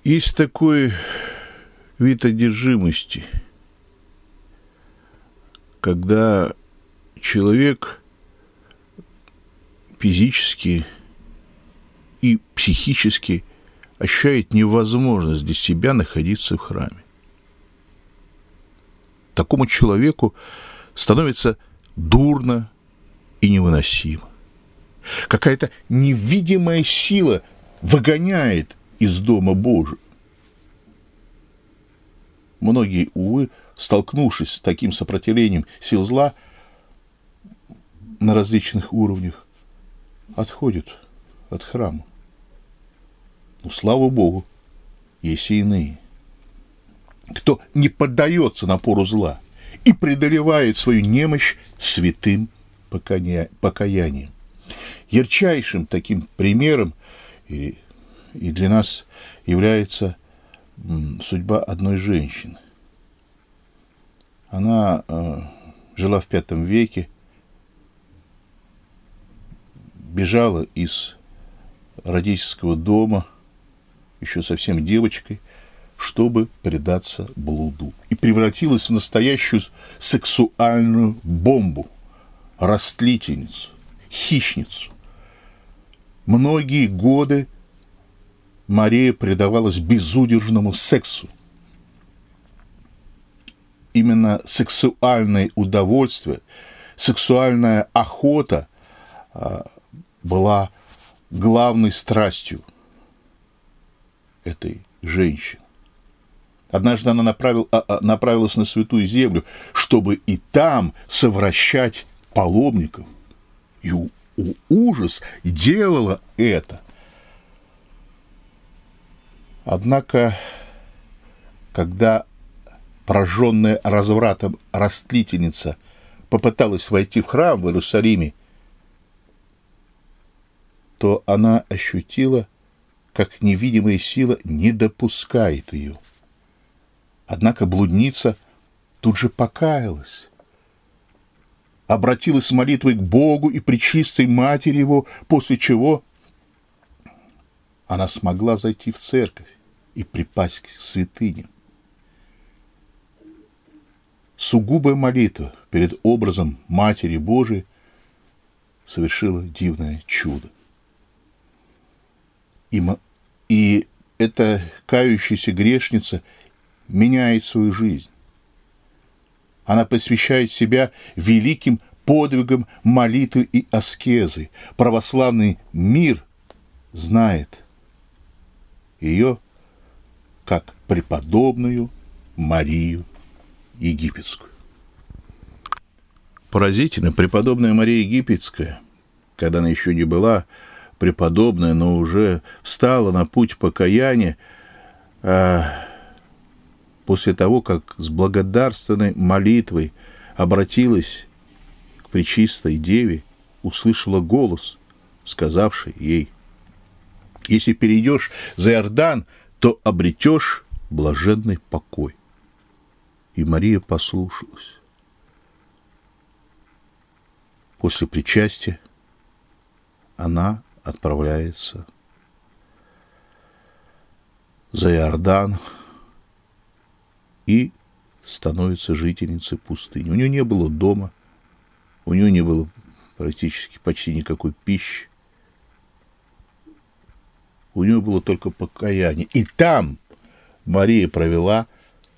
Есть такой вид одержимости, когда человек физически и психически ощущает невозможность для себя находиться в храме. Такому человеку становится дурно и невыносимо. Какая-то невидимая сила выгоняет из Дома Божия. Многие, увы, столкнувшись с таким сопротивлением сил зла на различных уровнях, отходят от храма. Но, слава Богу, есть и иные. Кто не поддается напору зла и преодолевает свою немощь святым покаянием. Ярчайшим таким примером и для нас является судьба одной женщины. Она жила в V веке, бежала из родительского дома, еще совсем девочкой, чтобы предаться блуду. И превратилась в настоящую сексуальную бомбу, растлительницу, хищницу. Многие годы Мария предавалась безудержному сексу. Именно сексуальное удовольствие, сексуальная охота была главной страстью этой женщины. Однажды она направилась на Святую Землю, чтобы и там совращать паломников. И ужас делала это. Однако, когда пораженная развратом растлительница попыталась войти в храм в Иерусалиме, то она ощутила, как невидимая сила не допускает ее. Однако блудница тут же покаялась, обратилась с молитвой к Богу и Пречистой Матери Его, после чего она смогла зайти в церковь и припасть к святыням. Сугубая молитва перед образом Матери Божией совершила дивное чудо. И эта кающаяся грешница меняет свою жизнь. Она посвящает себя великим подвигам молитвы и аскезы. Православный мир знает ее как преподобную Марию Египетскую. Поразительно, преподобная Мария Египетская, когда она еще не была преподобная, но уже встала на путь покаяния, после того, как с благодарственной молитвой обратилась к Пречистой Деве, услышала голос, сказавший ей: «Если перейдешь за Иордан, то обретешь блаженный покой». И Мария послушалась. После причастия она отправляется за Иордан и становится жительницей пустыни. У нее не было дома, у нее не было практически почти никакой пищи. У нее было только покаяние. И там Мария провела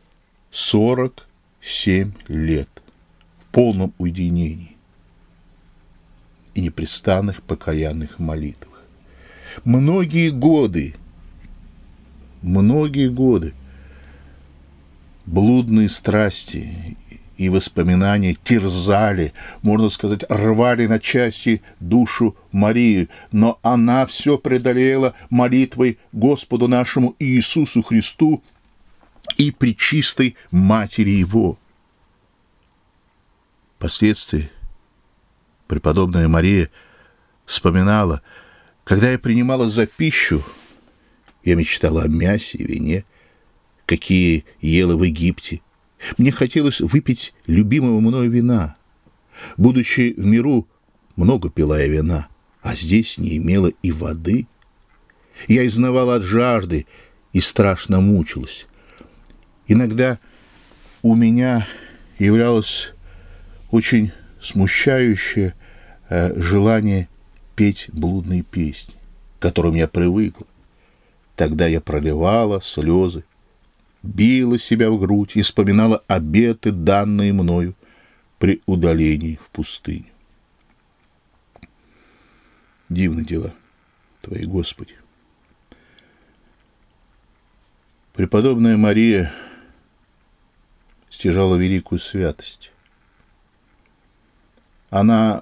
47 лет в полном уединении и непрестанных покаянных молитвах. Многие годы блудные страсти и воспоминания терзали, можно сказать, рвали на части душу Марии, но она все преодолела молитвой Господу нашему Иисусу Христу и Пречистой Матери Его. Впоследствии преподобная Мария вспоминала: когда я принимала за пищу, я мечтала о мясе и вине, какие ела в Египте. Мне хотелось выпить любимого мною вина. Будучи в миру, много пила я вина, а здесь не имела и воды. Я изнывала от жажды и страшно мучилась. Иногда у меня являлось очень смущающее желание петь блудные песни, к которым я привыкла. Тогда я проливала слезы, била себя в грудь и вспоминала обеты, данные мною при удалении в пустыню. Дивны дела Твои, Господи. Преподобная Мария стяжала великую святость. Она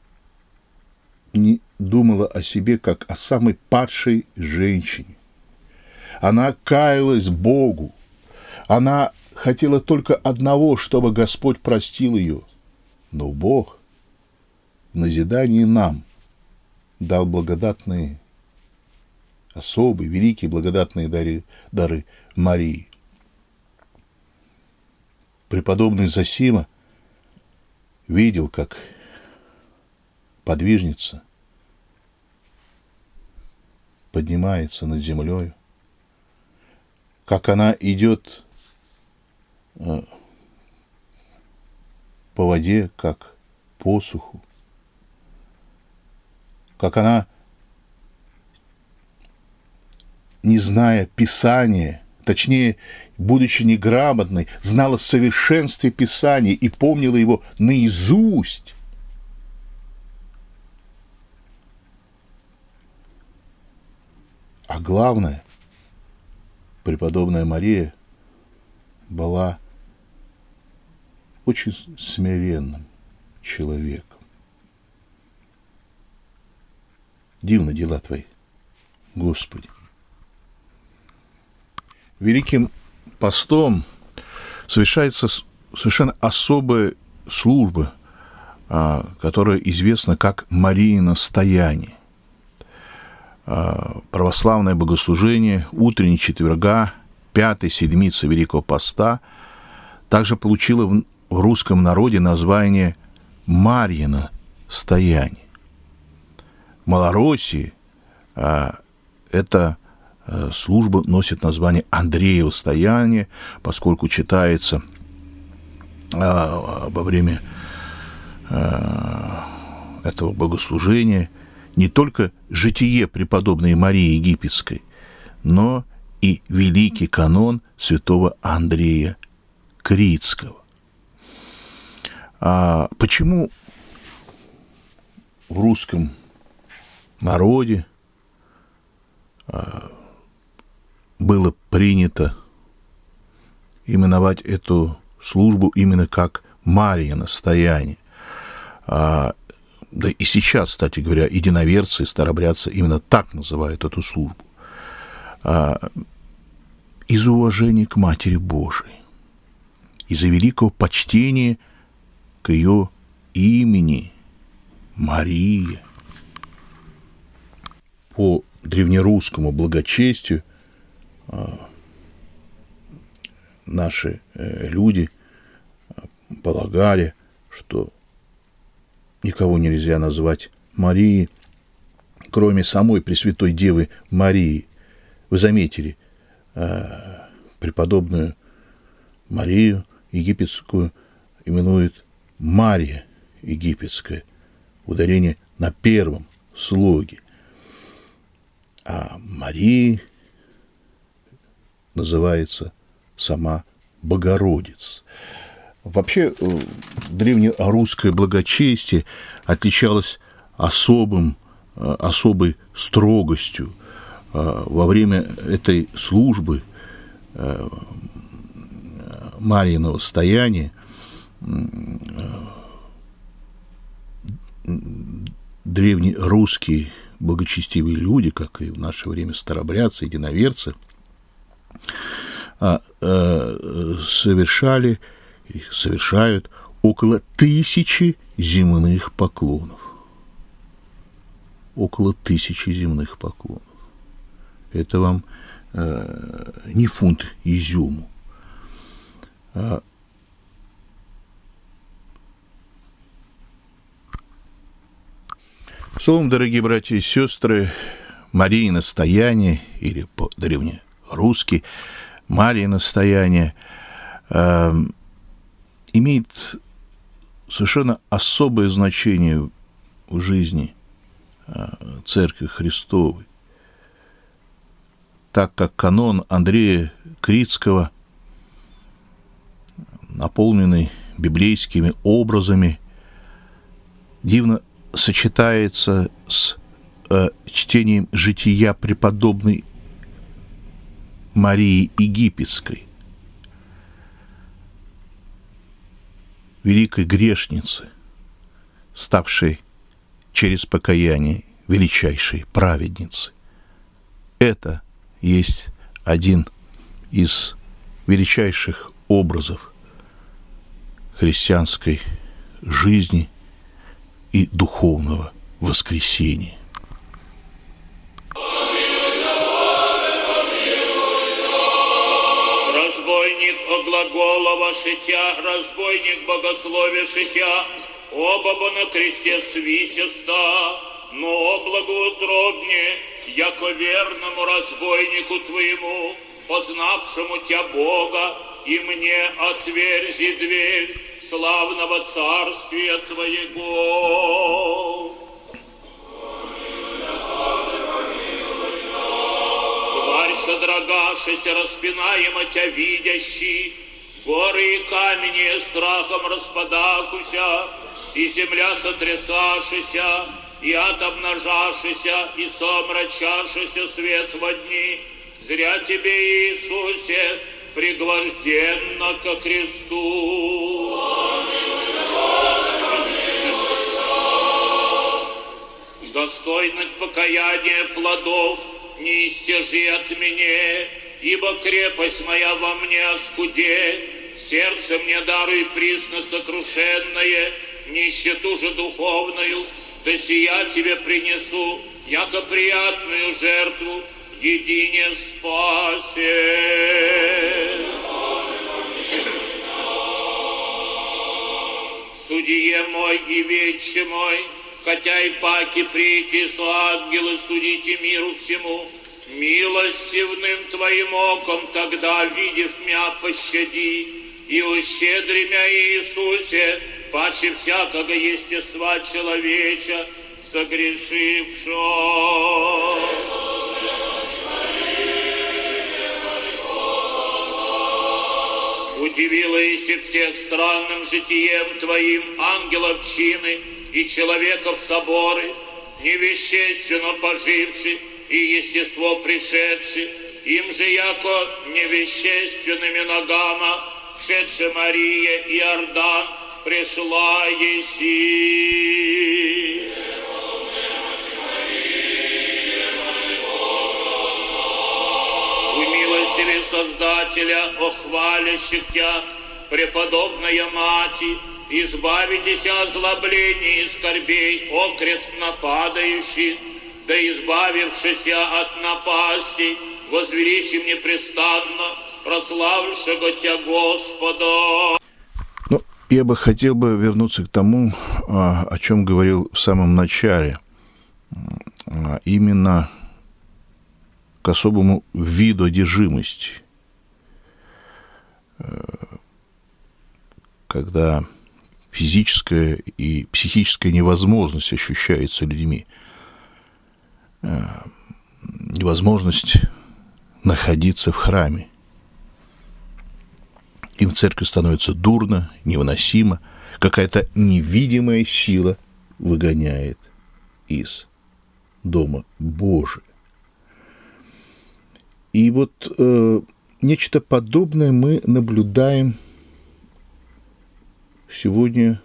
не думала о себе, как о самой падшей женщине. Она каялась Богу. Она хотела только одного, чтобы Господь простил ее. Но Бог в назидании нам дал благодатные, особые, великие благодатные дары Марии. Преподобный Зосима видел, как подвижница поднимается над землею, как она идет по воде, как по суху, как она, не зная Писания, точнее, будучи неграмотной, знала в совершенстве Писания и помнила его наизусть. А главное, преподобная Мария была очень смиренным человеком. Дивны дела Твои, Господи. Великим постом совершается совершенно особая служба, которая известна как Мариино стояние. Православное богослужение утренней четверга, пятой седмицы Великого Поста, также получило в русском народе название Марьино стояние. В Малороссии эта служба носит название Андреево стояние, поскольку читается во время этого богослужения не только житие преподобной Марии Египетской, но и великий канон святого Андрея Критского. Почему в русском народе было принято именовать эту службу именно как Марьино стояние? Да и сейчас, кстати говоря, единоверцы и старобрядцы именно так называют эту службу. Из уважения к Матери Божией, из-за великого почтения к ее имени Мария. По древнерусскому благочестию наши люди полагали, что никого нельзя назвать Марией, кроме самой Пресвятой Девы Марии. Вы заметили, преподобную Марию Египетскую именуют Мария Египетская, ударение на первом слоге. А Марии называется сама Богородица. Вообще, древнерусское благочестие отличалось особой строгостью. Во время этой службы Марьиного стояния древнерусские благочестивые люди, как и в наше время старобрядцы, единоверцы, совершают около 1000 земных поклонов. Около 1000 земных поклонов. Это вам не фунт изюму. Словом, дорогие братья и сестры, Марьино стояние, или по-древнерусски русский, Марье настояние, имеет совершенно особое значение в жизни Церкви Христовой, так как канон Андрея Критского, наполненный библейскими образами, дивно сочетается с чтением жития преподобной Марии Египетской, великой грешницы, ставшей через покаяние величайшей праведницы. Это есть один из величайших образов христианской жизни и духовного воскресения. Разбойник оглаголова шитя, разбойник богословия шитя, оба бы на кресте свисеста, но благоутробне, яко верному разбойнику твоему, познавшему тя Бога, и мне отверзи дверь славного царствия твоего. Тварь содрогавшийся, распинаемо тя видящий, горы и камени страхом распадакуся, и земля сотрясашися, и ад обнажашися, и сомрачашися свет во дни. Зря тебе, Иисусе, пригвожденно ко кресту. Достойно покаяния плодов не истяжи от меня, ибо крепость моя во мне оскуде, сердце мне даруй присно сокрушенное, нищету же духовную, да сия тебе принесу, яко приятную жертву, едине спасе. Судье мой и вече мой, хотя и паки прийти со ангелы судите миру всему, милостивным твоим оком тогда, видев мя, пощади, и ущедри мя, Иисусе, паче всякого естества человеча, согрешившего. Удивила Иси всех странным житием твоим ангелов чины и человеков соборы, невещественно поживши и естество пришедши, им же яко невещественными ногама вшедши Мария и Иордан пришла еси. Умилостиве Создателя, охвалящих Тя, преподобная Мати, избавитесь от озлоблений и скорбей, окрест нападающих, да избавившися от напасти, возвеличим непрестанно, прославившего Тя Господа. Ну, я бы хотел вернуться к тому, о чем говорил в самом начале, именно к особому виду одержимости, когда физическая и психическая невозможность ощущается людьми, невозможность находиться в храме. Им в церкви становится дурно, невыносимо, какая-то невидимая сила выгоняет из Дома Божия. И вот нечто подобное мы наблюдаем сегодня,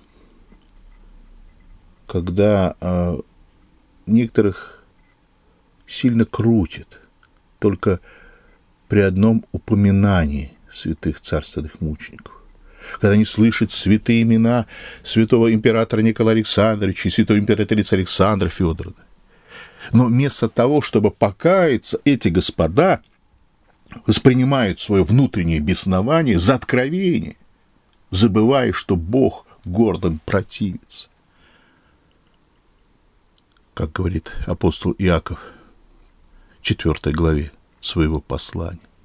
когда некоторых сильно крутит только при одном упоминании святых царственных мучеников. Когда они слышат святые имена святого императора Николая Александровича и святой императрицы Александра Федоровны. Но вместо того, чтобы покаяться, эти господа воспринимают свое внутреннее беснование за откровение, забывая, что Бог гордым противится. Как говорит апостол Иаков в 4 главе своего послания.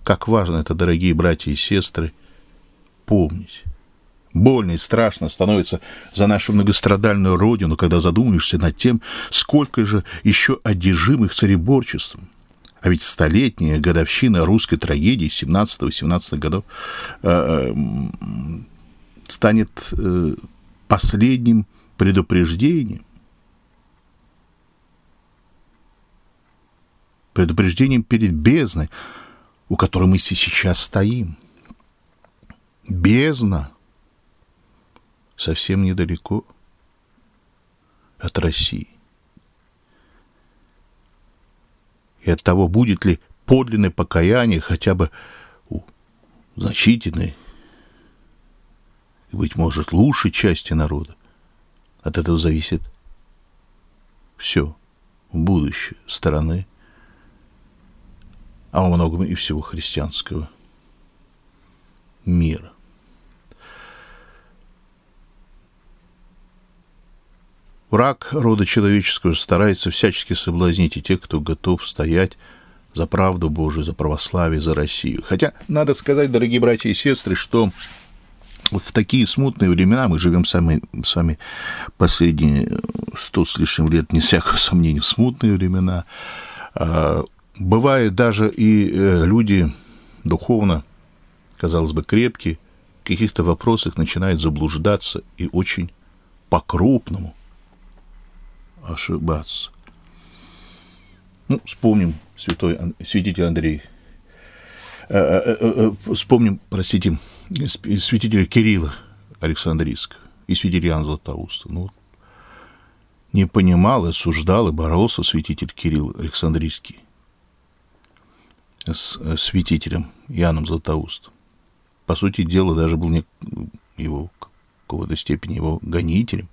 как важно это, дорогие братья и сестры, помнить. Больно и страшно становится за нашу многострадальную родину, когда задумаешься над тем, сколько же еще одержимых цаrebорчеством. А ведь столетняя годовщина русской трагедии 17-18 годов станет последним предупреждением. Предупреждением перед бездной, у которой мы сейчас стоим. Бездна совсем недалеко от России. И от того, будет ли подлинное покаяние хотя бы у значительной и, быть может, лучшей части народа, от этого зависит все будущее страны, а во многом и всего христианского мира. Враг рода человеческого старается всячески соблазнить и тех, кто готов стоять за правду Божию, за православие, за Россию. Хотя, надо сказать, дорогие братья и сестры, что в такие смутные времена, мы живем с вами последние 100 с лишним лет, не всякого сомнения, в смутные времена, бывают даже и люди духовно, казалось бы, крепкие, в каких-то вопросах начинают заблуждаться и очень по-крупному ошибаться. Вспомним святитель Андрей. Вспомним, святителя Кирилла Александрийского и святителя Иоанна Златоуста. Не понимал, осуждал и боролся святитель Кирилл Александрийский с святителем Иоанном Златоустом. По сути дела, даже был его, в какой-то степени, его гонителем.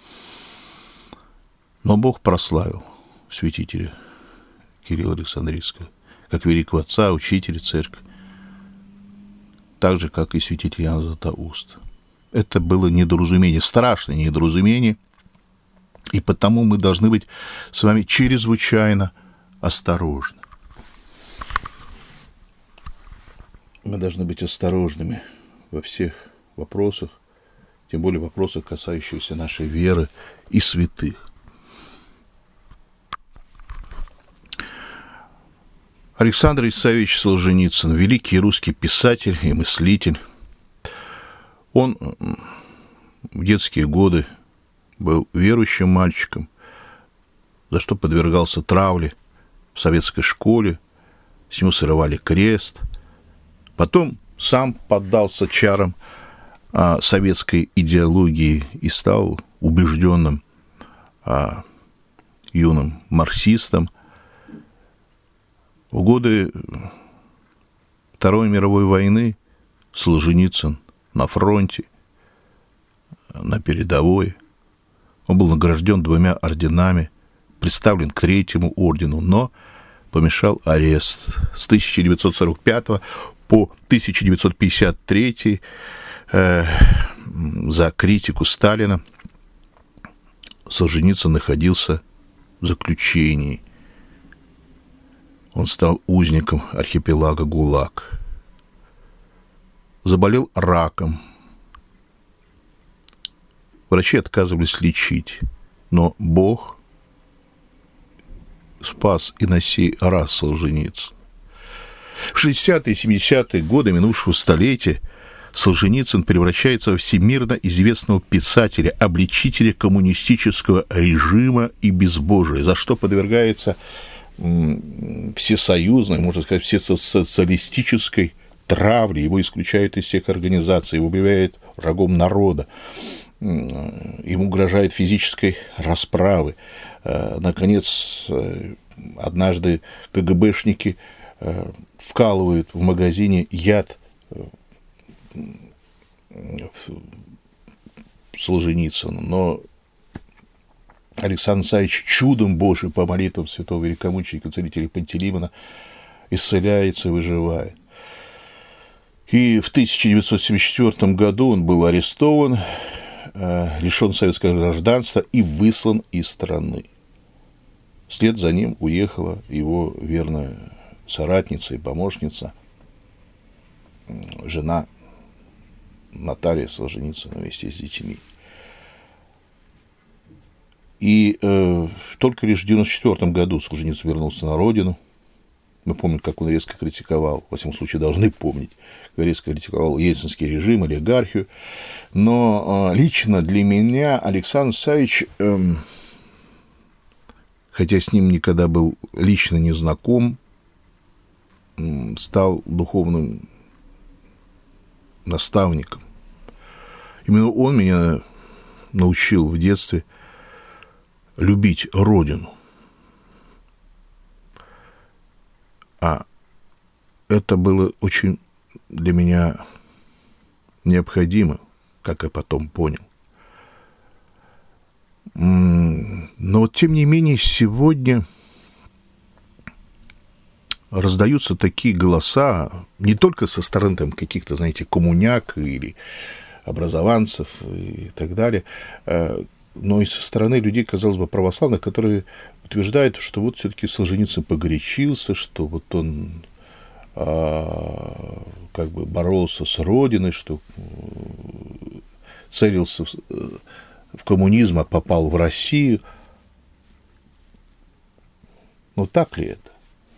Но Бог прославил святителя Кирилла Александрийского как великого отца, учителя церкви, так же, как и святитель Иоанн Златоуст. Это было недоразумение, страшное недоразумение, и потому мы должны быть с вами чрезвычайно осторожны. Мы должны быть осторожными во всех вопросах, тем более вопросах, касающихся нашей веры и святых. Александр Исаевич Солженицын, великий русский писатель и мыслитель. Он в детские годы был верующим мальчиком, за что подвергался травле в советской школе, с него срывали крест. Потом сам поддался чарам советской идеологии и стал убежденным юным марксистом. В годы Второй мировой войны Солженицын на фронте, на передовой. Он был награжден 2 орденами, представлен к 3-му ордену, но помешал арест. С 1945 по 1953 за критику Сталина Солженицын находился в заключении. Он стал узником архипелага ГУЛАГ. Заболел раком. Врачи отказывались лечить, но Бог спас и на сей раз Солженицына. В 60-е и 70-е годы минувшего столетия Солженицын превращается в всемирно известного писателя, обличителя коммунистического режима и безбожия, за что подвергается всесоюзной, можно сказать, всесоциалистической травле. Его исключают из всех организаций, его объявляют врагом народа, ему угрожает физической расправы. Наконец, однажды КГБшники вкалывают в магазине яд Солженицыну, но Александр Исаевич чудом Божьим по молитвам святого великомученика целителя Пантелеймона исцеляется и выживает. И в 1974 году он был арестован, лишен советского гражданства и выслан из страны. Вслед за ним уехала его верная соратница и помощница жена Наталья Солженицына вместе с детьми. И только лишь в 1994 году Солженицын вернулся на родину. Мы помним, как он резко критиковал, во всяком случае, должны помнить, как резко критиковал ельцинский режим, олигархию. Но лично для меня Александр Савич, хотя с ним никогда был лично не знаком, стал духовным наставником. Именно он меня научил в детстве любить Родину. А это было очень для меня необходимо, как я потом понял. Но вот, тем не менее, сегодня раздаются такие голоса, не только со стороны там, каких-то, знаете, коммуняк или образованцев и так далее, но и со стороны людей, казалось бы, православных, которые утверждают, что вот все-таки Солженицын погорячился, что вот он как бы боролся с Родиной, что целился в коммунизм, а попал в Россию. Но так ли это?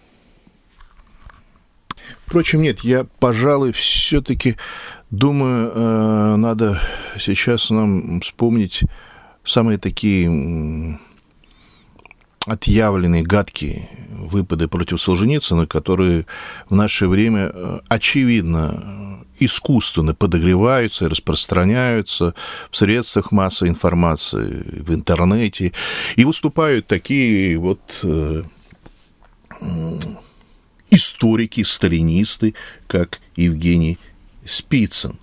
Впрочем, нет, я, пожалуй, все-таки думаю, надо сейчас нам вспомнить самые такие отъявленные, гадкие выпады против Солженицына, которые в наше время, очевидно, искусственно подогреваются и распространяются в средствах массовой информации, в интернете, и выступают такие вот историки, сталинисты, как Евгений Спицын.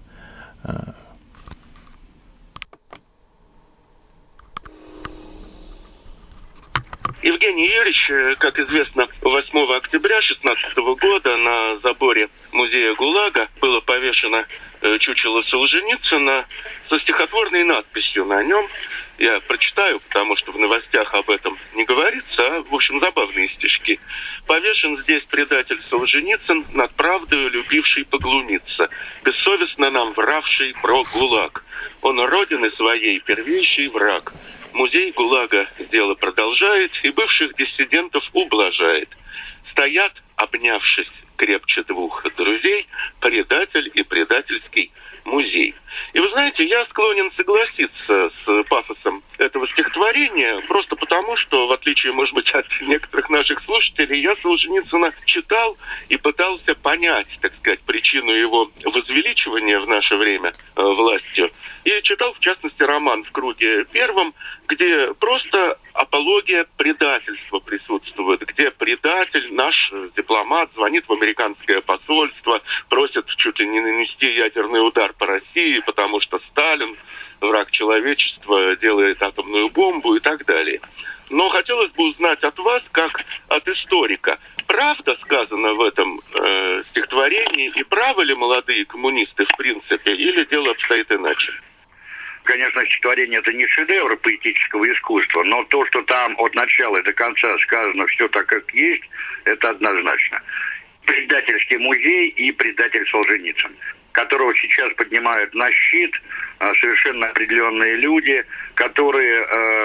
Евгений Юрьевич, как известно, 8 октября 2016 года на заборе музея ГУЛАГа было повешено чучело Солженицына со стихотворной надписью на нем. Я прочитаю, потому что в новостях об этом не говорится, а, в общем, забавные стишки. «Повешен здесь предатель Солженицын, над правдою любивший поглумиться, бессовестно нам вравший про ГУЛАГ. Он родины своей первейший враг. Музей ГУЛАГа дело продолжает и бывших диссидентов ублажает. Стоят, обнявшись крепче двух друзей, предатель и предательский музей». И вы знаете, я склонен согласиться с пафосом этого стихотворения, просто потому, что, в отличие, может быть, от некоторых наших слушателей, я Солженицына читал и пытался понять, так сказать, причину его возвеличивания в наше время властью. И читал, в частности, роман «В круге первом», где просто апология предательства присутствует, где предатель, наш дипломат, звонит в американское посольство, просит чуть ли не нанести ядерный удар по России, потому что Сталин, враг человечества, делает атомную бомбу и так далее. Но хотелось бы узнать от вас, как от историка, правда сказано в этом стихотворении, и правы ли молодые коммунисты в принципе, или дело обстоит иначе? Конечно, стихотворение — это не шедевр поэтического искусства, но то, что там от начала до конца сказано все так, как есть, это однозначно. Предательский музей и предатель Солженицын, которого сейчас поднимают на щит совершенно определенные люди, которые,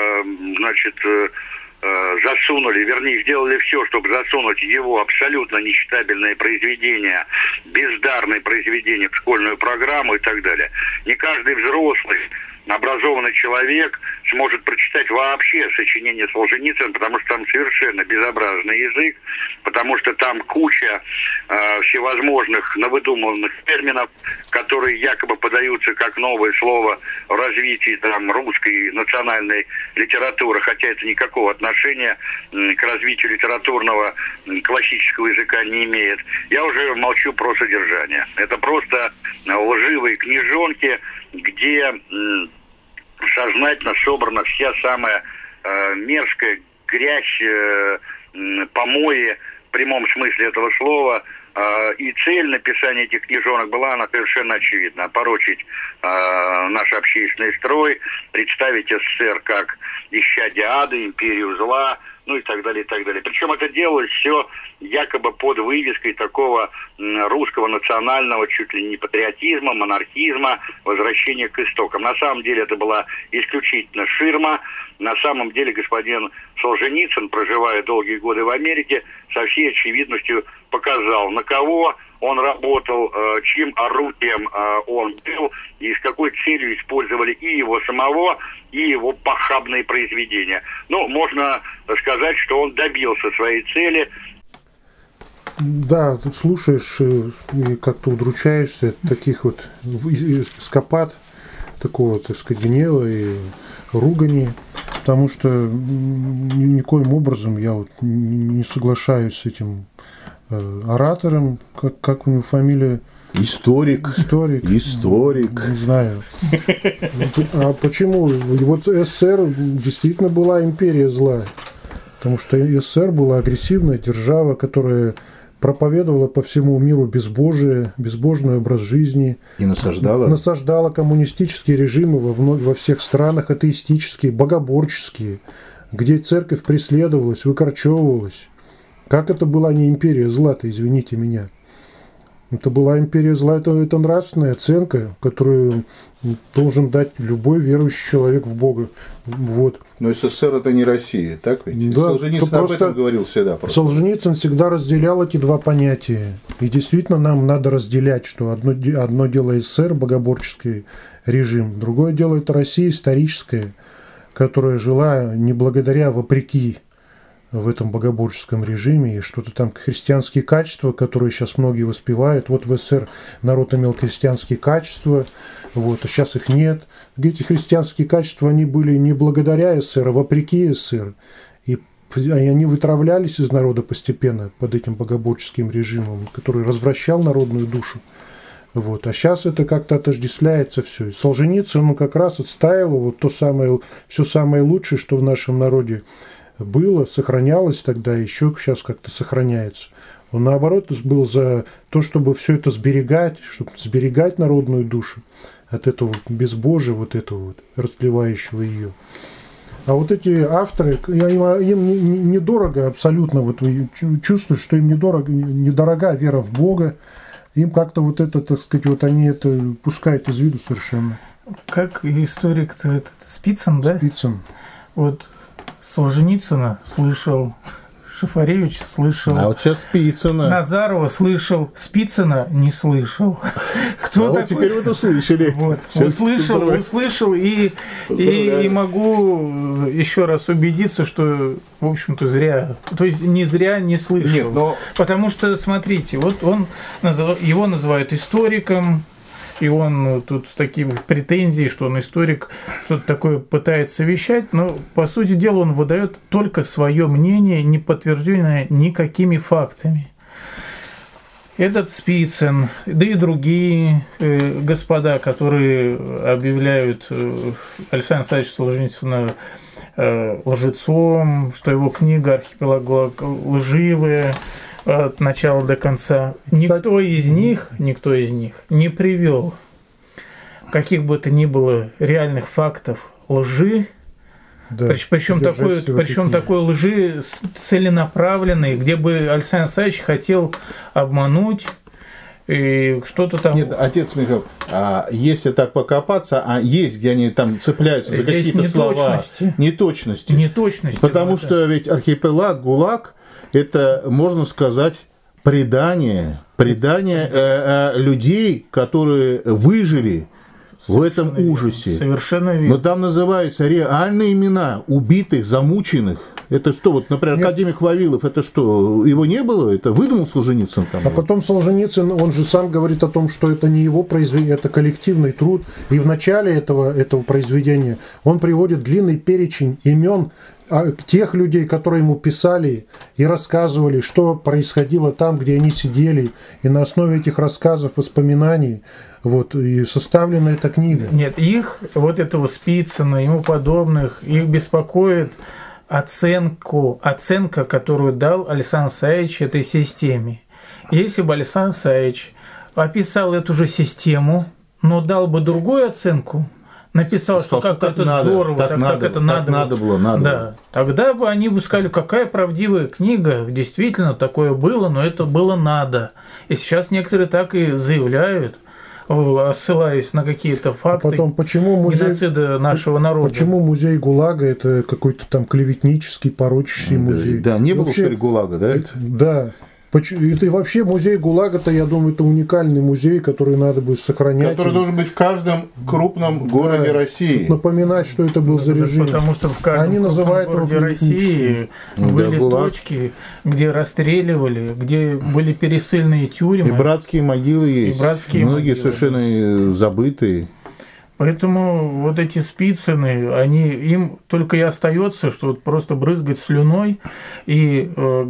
засунули, вернее, сделали все, чтобы засунуть его абсолютно нечитабельные произведения, бездарные произведения в школьную программу и так далее. Не каждый взрослый, образованный человек сможет прочитать вообще сочинение Солженицына, потому что там совершенно безобразный язык, потому что там куча всевозможных навыдуманных терминов, которые якобы подаются как новое слово в развитии там русской национальной литературы, хотя это никакого отношения к развитию литературного классического языка не имеет. Я уже молчу про содержание. Это просто лживые книжонки, где сознательно собрана вся самая мерзкая грязь, помои в прямом смысле этого слова. И цель написания этих книжонок была, она совершенно очевидна: опорочить наш общественный строй, представить СССР как исчадие ада, империю зла, ну и так далее, и так далее. Причем это делалось все якобы под вывеской такого русского национального чуть ли не патриотизма, монархизма, возвращения к истокам. На самом деле это была исключительно ширма. На самом деле господин Солженицын, проживая долгие годы в Америке, со всей очевидностью показал, на кого он работал, чьим орудием он был и с какой целью использовали и его самого, и его похабные произведения. Ну, можно сказать, что он добился своей цели. Да, тут слушаешь и как-то удручаешься от таких вот эскапад, такого, так сказать, гнева и ругани, потому что никоим образом я вот не соглашаюсь с этим оратором, как у него фамилия? Историк. Не знаю. А почему? Вот СССР действительно была империя зла, потому что СССР была агрессивная держава, которая проповедовала по всему миру безбожие, безбожный образ жизни. И насаждала коммунистические режимы во всех странах, атеистические, богоборческие, где церковь преследовалась, выкорчевывалась. Как это была не империя зла-то, извините меня? Это была империя зла, это нравственная оценка, которую должен дать любой верующий человек в Бога. Вот. Но СССР это не Россия, так ведь? Да, Солженицын об этом говорил всегда. Солженицын всегда разделял эти два понятия. И действительно нам надо разделять, что одно дело СССР, богоборческий режим, другое дело это Россия историческая, которая жила не благодаря, вопреки в этом богоборческом режиме, и что-то там христианские качества, которые сейчас многие воспевают. Вот в СССР народ имел христианские качества, вот, а сейчас их нет. Эти христианские качества, они были не благодаря СССР, а вопреки СССР. И они вытравлялись из народа постепенно под этим богоборческим режимом, который развращал народную душу. Вот. А сейчас это как-то отождествляется все. И Солженицын, он как раз отстаивал вот все самое лучшее, что в нашем народе было, сохранялось тогда, еще сейчас как-то сохраняется. Он, наоборот, был за то, чтобы все это сберегать, чтобы сберегать народную душу от этого безбожия, вот этого вот, растлевающего ее. А вот эти авторы, им недорого абсолютно, вот вы чувствуете, что им недорога вера в Бога, им как-то вот это, так сказать, вот они это пускают из виду совершенно. Как историк-то этот Спицын, да? Спицын. Вот Солженицына слышал, Шафаревич слышал. А вот сейчас Спицына. Назарова слышал, Спицына не слышал. Кто вот теперь вы услышали. Вот. Услышал и могу еще раз убедиться, что, в общем-то, зря. То есть не зря не слышал. Нет, но... Потому что, смотрите, вот его называют историком, и он тут с такими претензией, что он историк, что-то такое пытается вещать, но, по сути дела, он выдает только свое мнение, не подтвержденное никакими фактами. Этот Спицын, да и другие господа, которые объявляют Александра Александровича Солженицына лжецом, что его книга «Архипелаг» лживая, от начала до конца. Никто из них не привел каких бы то ни было реальных фактов лжи, да, причем такой лжи целенаправленной, где бы Александр Александрович хотел обмануть и что-то там. Нет, отец Михаил, если так покопаться, есть, где они там цепляются за какие-то слова, неточности. Потому что ведь архипелаг, ГУЛАГ, это, можно сказать, предание людей, которые выжили в этом ужасе. Совершенно верно. Но там называются реальные имена убитых, замученных. Это что, вот, например, академик Вавилов, это что, его не было? Это выдумал Солженицын? Там, потом Солженицын, он же сам говорит о том, что это не его произведение, это коллективный труд. И в начале этого произведения он приводит длинный перечень имен тех людей, которые ему писали и рассказывали, что происходило там, где они сидели. И на основе этих рассказов, воспоминаний, вот, и составлена эта книга. Нет, этого Спицына, ему подобных, их беспокоит оценка, которую дал Александр Александрович этой системе. Если бы Александр Александрович описал эту же систему, но дал бы другую оценку, написал, что как это здорово, как это надо было. Да. Тогда бы они бы сказали, какая правдивая книга, действительно такое было, но это было надо. И сейчас некоторые так и заявляют, ссылаясь на какие-то факты геноцида нашего народа. Почему музей ГУЛАГа это какой-то там клеветнический, порочащий музей? Да, не было, что ли, ГУЛАГа, да? Да. И вообще музей ГУЛАГа-то, я думаю, это уникальный музей, который надо бы сохранять. Который должен быть в каждом крупном городе России. Напоминать, что это был за режим. Потому что в каждом крупном городе России были точки, где расстреливали, где были пересыльные тюрьмы. И братские могилы есть. Многие совершенно забытые. Поэтому вот эти Спицыны, им только и остается, что вот просто брызгать слюной и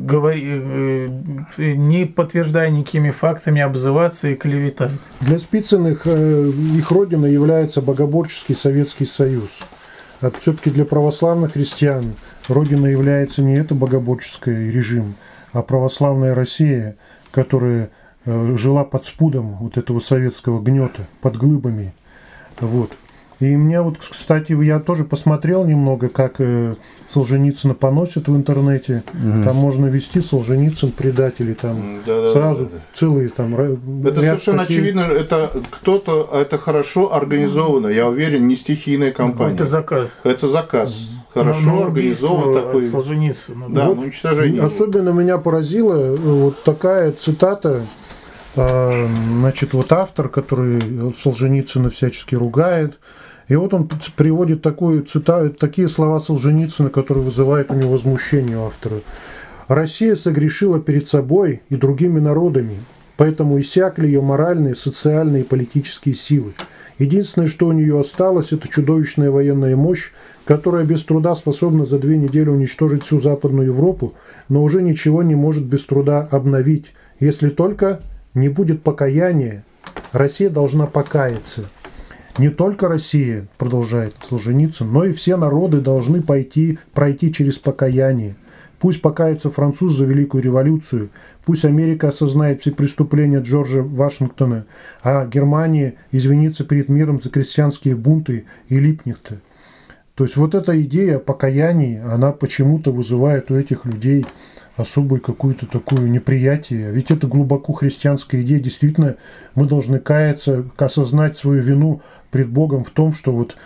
не подтверждая никакими фактами, обзываться и клеветать. Для Спицыных их родина является Богоборческий Советский Союз. А все-таки для православных христиан родина является не это Богоборческий режим, а православная Россия, которая жила под спудом вот этого советского гнета, под глыбами. Вот. И меня вот, кстати, я тоже посмотрел немного, как Солженицына поносят в интернете. Там можно ввести Солженицын предателей, там сразу целые там. Это совершенно очевидно, это кто-то, это хорошо организовано, я уверен, не стихийная компания. Это заказ. Это заказ. Хорошо организован такой. Солженицына. Да, вот, уничтожение. Особенно меня поразила вот такая цитата. Значит, вот автор, который Солженицына всячески ругает, и вот он приводит такие слова Солженицына, которые вызывают у него возмущение у автора. «Россия согрешила перед собой и другими народами, поэтому иссякли ее моральные, социальные и политические силы. Единственное, что у нее осталось, это чудовищная военная мощь, которая без труда способна за 2 недели уничтожить всю Западную Европу, но уже ничего не может без труда обновить, если только не будет покаяния. Россия должна покаяться. Не только Россия, продолжает Солженицын, но и все народы должны пройти через покаяние. Пусть покаются французы за Великую революцию, пусть Америка осознает все преступления Джорджа Вашингтона, а Германия извинится перед миром за крестьянские бунты и Липкнехта». То есть вот эта идея покаяния, она почему-то вызывает у этих людей особое какое-то такое неприятие. Ведь это глубоко христианская идея. Действительно, мы должны каяться, осознать свою вину пред Богом в том, что вот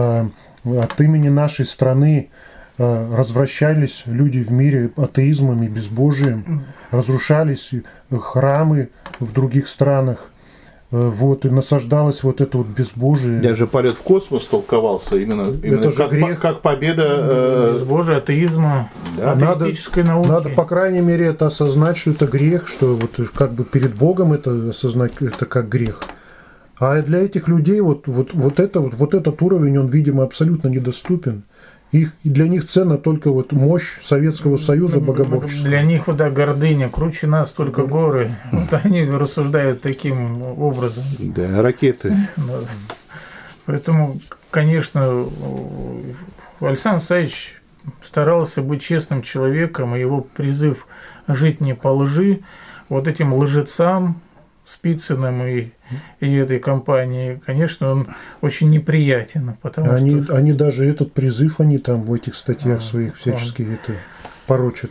от имени нашей страны развращались люди в мире атеизмом и безбожием, разрушались храмы в других странах. Вот, и насаждалось вот это вот безбожие. Даже полет в космос толковался именно как грех, как победа безбожия, атеизма, атеистической науки. Надо, по крайней мере, это осознать, что это грех, что вот как бы перед Богом это осознать, это как грех. А для этих людей вот этот уровень, он, видимо, абсолютно недоступен. И для них ценна только вот мощь Советского Союза богоборчества. Для них вот гордыня, круче нас только горы. Вот они рассуждают таким образом. Да, ракеты. Да. Поэтому, конечно, Александр Савич старался быть честным человеком, и его призыв жить не по лжи вот этим лжецам, Спицыным и этой компании, конечно, он очень неприятен. Они даже этот призыв, они там в этих статьях своих всячески это порочат.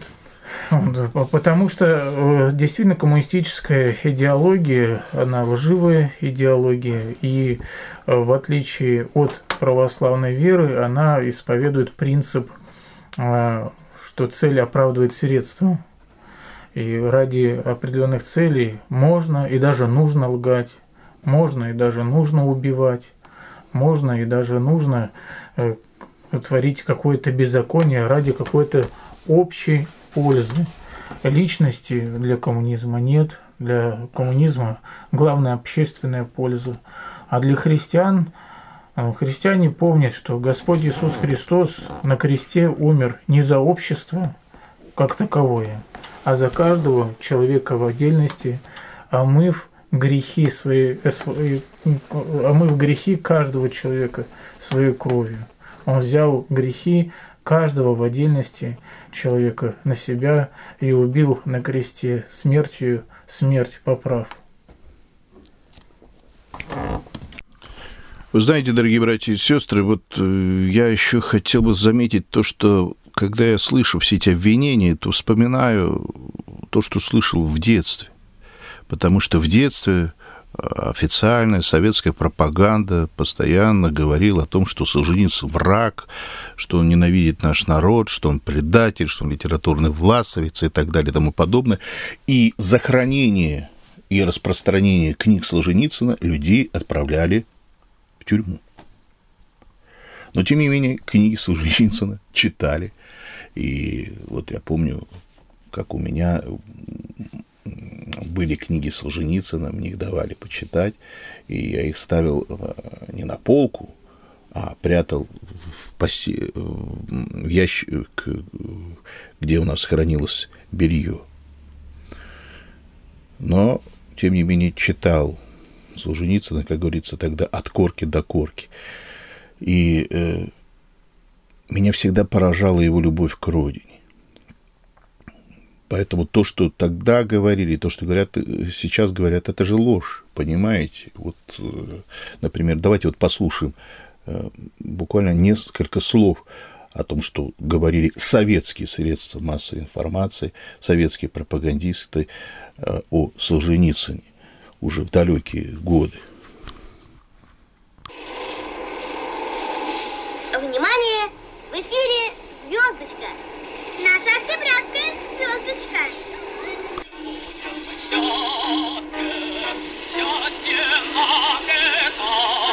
Потому что действительно коммунистическая идеология, она лживая идеология, и в отличие от православной веры, она исповедует принцип, что цель оправдывает средства. И ради определенных целей можно и даже нужно лгать, можно и даже нужно убивать, можно и даже нужно творить какое-то беззаконие ради какой-то общей пользы. Личности для коммунизма нет, для коммунизма главная общественная польза. А для христиан, христиане помнят, что Господь Иисус Христос на кресте умер не за общество как таковое, а за каждого человека в отдельности, омыв грехи каждого человека своей кровью. Он взял грехи каждого в отдельности человека на себя и убил на кресте смертью смерть поправ. Вы знаете, дорогие братья и сестры, вот я еще хотел бы заметить то, что когда я слышу все эти обвинения, то вспоминаю то, что слышал в детстве. Потому что в детстве официальная советская пропаганда постоянно говорила о том, что Солженицын враг, что он ненавидит наш народ, что он предатель, что он литературный власовец и так далее и тому подобное. И за хранение и распространение книг Солженицына людей отправляли в тюрьму. Но, тем не менее, книги Солженицына читали. И вот я помню, как у меня были книги Солженицына, мне их давали почитать, и я их ставил не на полку, а прятал в ящик, где у нас хранилось белье. Но, тем не менее, читал Солженицына, как говорится, тогда от корки до корки. И меня всегда поражала его любовь к родине. Поэтому то, что тогда говорили, то, что говорят, сейчас говорят, это же ложь, понимаете? Вот, например, давайте вот послушаем буквально несколько слов о том, что говорили советские средства массовой информации, советские пропагандисты о Солженицыне уже в далекие годы. Внимание! В эфире «Звездочка». Наша октябрятская звездочка. Счастье на века,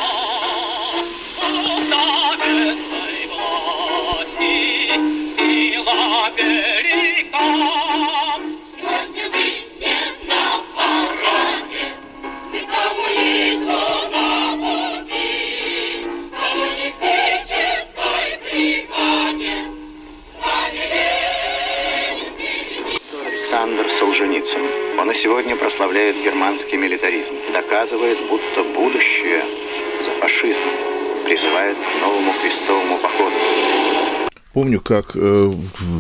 уставит своей власти, сила велика. Сегодня выйдет на параде, и коммунизму на пути, коммунистической бригаде. Александр Солженицын. Он и сегодня прославляет германский милитаризм, доказывает, будто будущее за фашизмом, призывает к новому крестовому походу. Помню, как в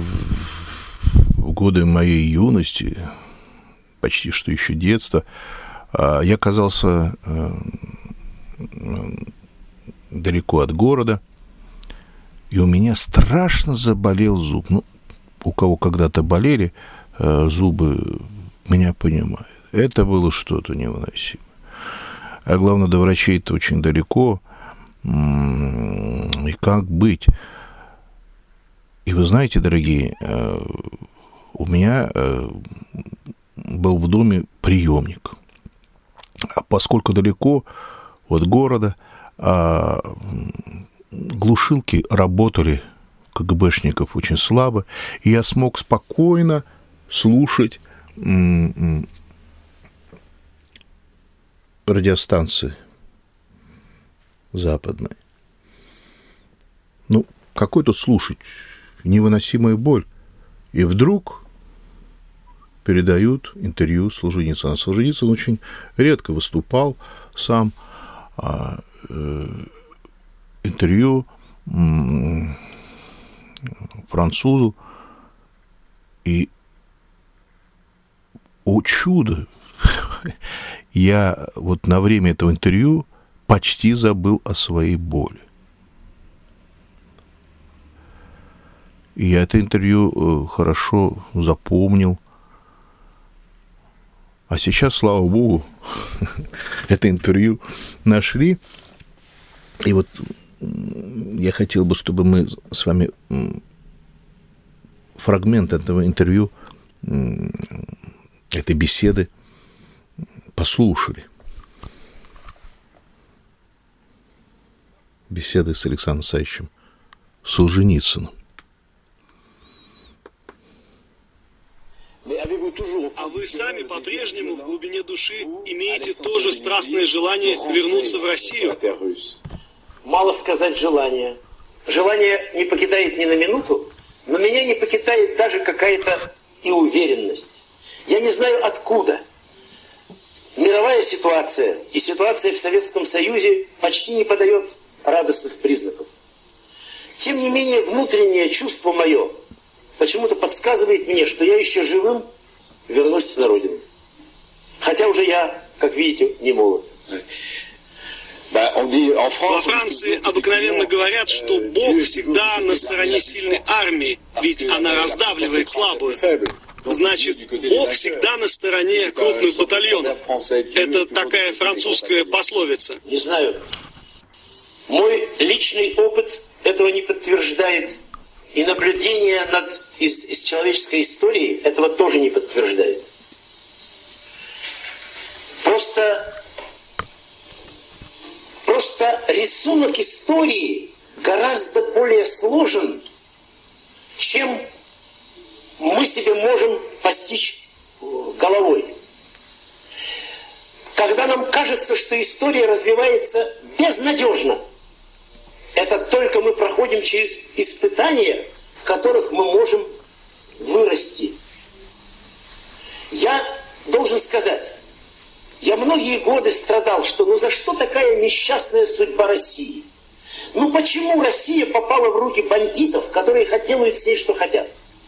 годы моей юности, почти что еще детства, я оказался далеко от города, и у меня страшно заболел зуб. Ну, у кого когда-то болели зубы, меня понимают. Это было что-то невыносимое. А главное, до врачей-то очень далеко. И как быть? И вы знаете, дорогие, у меня был в доме приемник. А поскольку далеко от города, глушилки работали КГБшников очень слабо, и я смог спокойно слушать радиостанции западные. Ну, какой тут слушать? Невыносимая боль. И вдруг передают интервью Солженицына. Солженицын очень редко выступал сам. Интервью французу. И, о чудо, я вот на время этого интервью почти забыл о своей боли. И я это интервью хорошо запомнил. А сейчас, слава богу, это интервью нашли. И вот я хотел бы, чтобы мы с вами фрагмент этого интервью, этой беседы послушали. Беседы с Александром Саевичем Солженицыным. А вы сами по-прежнему в глубине души имеете тоже страстное желание вернуться в Россию? Мало сказать желание. Желание не покидает ни на минуту, но меня не покидает даже какая-то и уверенность. Я не знаю откуда. Мировая ситуация и ситуация в Советском Союзе почти не подает радостных признаков. Тем не менее, внутреннее чувство мое почему-то подсказывает мне, что я еще живым вернусь на родину. Хотя уже я, как видите, не молод. Во Франции обыкновенно говорят, что Бог всегда на стороне сильной армии, ведь она раздавливает слабую. Значит, Бог всегда на стороне крупных батальонов. Это такая французская пословица. Не знаю. Мой личный опыт этого не подтверждает. И наблюдение из человеческой истории этого тоже не подтверждает. Просто рисунок истории гораздо более сложен, чем мы себе можем постичь головой. Когда нам кажется, что история развивается безнадежно, это только мы проходим через испытания, в которых мы можем вырасти. Я должен сказать, я многие годы страдал, что за что такая несчастная судьба России? Почему Россия попала в руки бандитов, которые делают с ней, что хотят?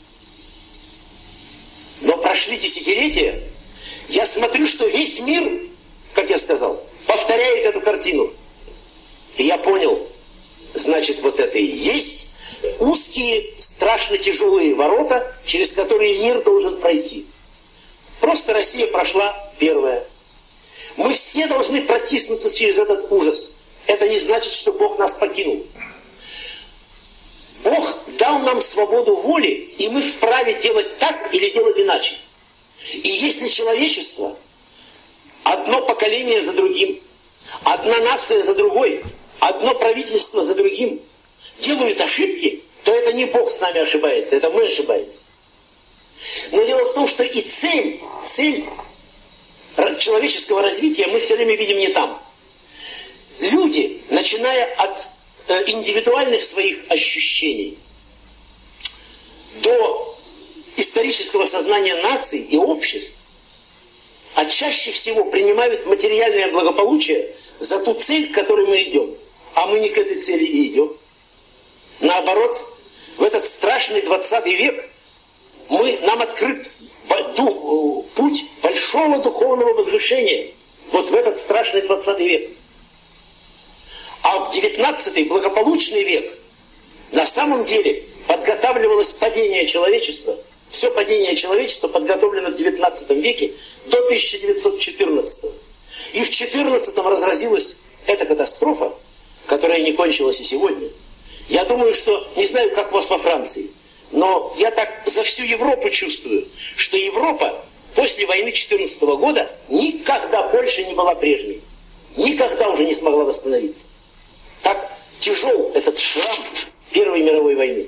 Но прошли десятилетия, я смотрю, что весь мир, как я сказал, повторяет эту картину. И я понял, значит, вот это и есть узкие, страшно тяжелые ворота, через которые мир должен пройти. Просто Россия прошла первая. Мы все должны протиснуться через этот ужас. Это не значит, что Бог нас покинул. Бог дал нам свободу воли, и мы вправе делать так или делать иначе. И если человечество, одно поколение за другим, одна нация за другой, одно правительство за другим, делают ошибки, то это не Бог с нами ошибается, это мы ошибаемся. Но дело в том, что и цель человеческого развития мы все время видим не там. Люди, начиная от индивидуальных своих ощущений до исторического сознания наций и обществ, а чаще всего принимают материальное благополучие за ту цель, к которой мы идем. А мы не к этой цели и идем. Наоборот, в этот страшный 20 век нам открыт путь большого духовного возвышения. Вот в этот страшный 20 век. А в 19-й благополучный век на самом деле подготавливалось падение человечества. Все падение человечества подготовлено в 19 веке до 1914. И в 14-м разразилась эта катастрофа, которая не кончилась и сегодня. Я думаю, что, не знаю, как у вас во Франции, но я так за всю Европу чувствую, что Европа после войны 14 года никогда больше не была прежней. Никогда уже не смогла восстановиться. Так тяжел этот шрам Первой мировой войны.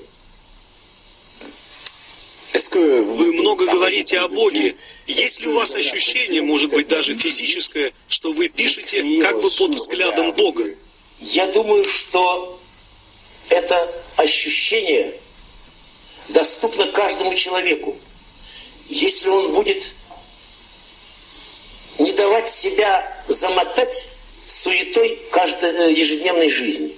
Вы много говорите о Боге. Есть ли у вас ощущение, может быть, даже физическое, что вы пишете как бы под взглядом Бога? Я думаю, что это ощущение доступно каждому человеку, если он будет не давать себя замотать суетой каждой ежедневной жизни.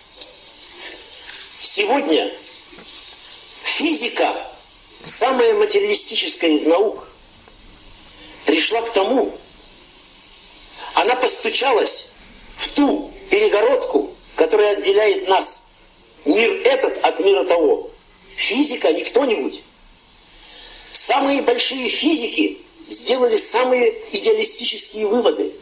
Сегодня физика, самая материалистическая из наук, пришла к тому, она постучалась в ту перегородку, которая отделяет нас, мир этот от мира того. Физика, не кто-нибудь. Самые большие физики сделали самые идеалистические выводы.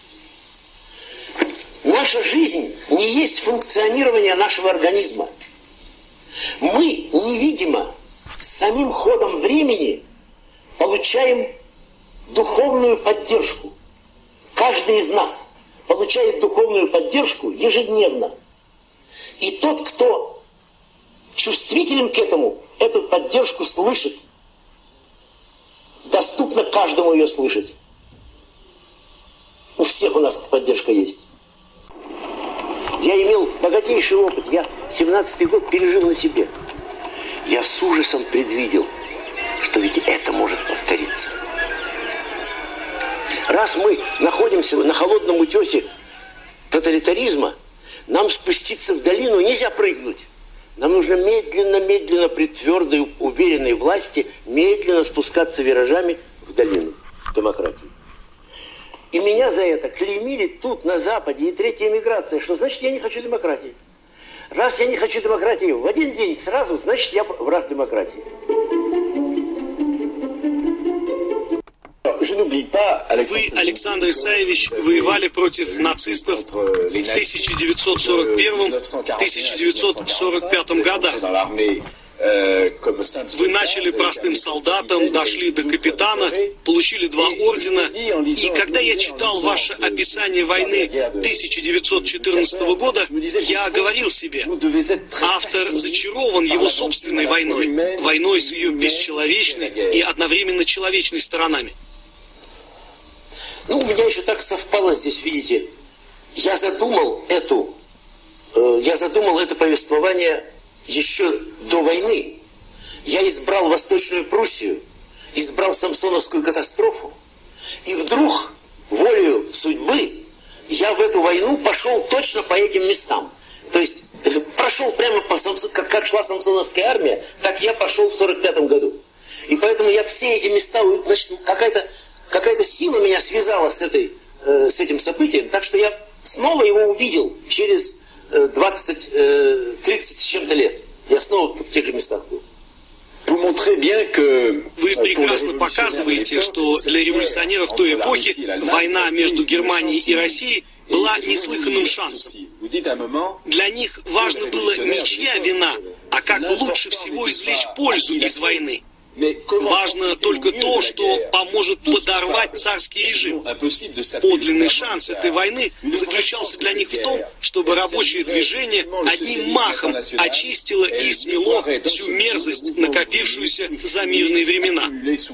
Наша жизнь не есть функционирование нашего организма. Мы невидимо с самим ходом времени получаем духовную поддержку. Каждый из нас получает духовную поддержку ежедневно. И тот, кто чувствителен к этому, эту поддержку слышит. Доступно каждому ее слышать. У всех у нас эта поддержка есть. Я имел богатейший опыт. Я 17-й год пережил на себе. Я с ужасом предвидел, что ведь это может повториться. Раз мы находимся на холодном утесе тоталитаризма, нам спуститься в долину нельзя прыгнуть. Нам нужно медленно при твердой, уверенной власти, медленно спускаться виражами в долину демократии. И меня за это клеймили тут, на Западе, и третья эмиграция. Что значит, я не хочу демократии? Раз я не хочу демократии в один день сразу, значит, я враг демократии. Вы, Александр Исаевич, воевали против нацистов в 1941-1945 годах. Вы начали простым солдатом, дошли до капитана, получили 2 ордена. И когда я читал ваше описание войны 1914 года, я говорил себе, автор зачарован его собственной войной, войной с ее бесчеловечной и одновременно человечной сторонами. Ну, у меня еще так совпало здесь, видите, я задумал это повествование еще до войны. Я избрал Восточную Пруссию, избрал Самсоновскую катастрофу, и вдруг, волею судьбы, я в эту войну пошел точно по этим местам. То есть, прошел прямо по как шла Самсоновская армия, так я пошел в 1945 году. И поэтому я все эти места, значит, какая-то сила меня связала с этим событием, так что я снова его увидел через 20-30 с чем-то лет. Я снова в тех же местах был. Вы прекрасно показываете, что для революционеров той эпохи война между Германией и Россией была неслыханным шансом. Для них важно было не чья вина, а как лучше всего извлечь пользу из войны. Важно только то, что поможет подорвать царский режим. Подлинный шанс этой войны заключался для них в том, чтобы рабочее движение одним махом очистило и смело всю мерзость, накопившуюся за мирные времена.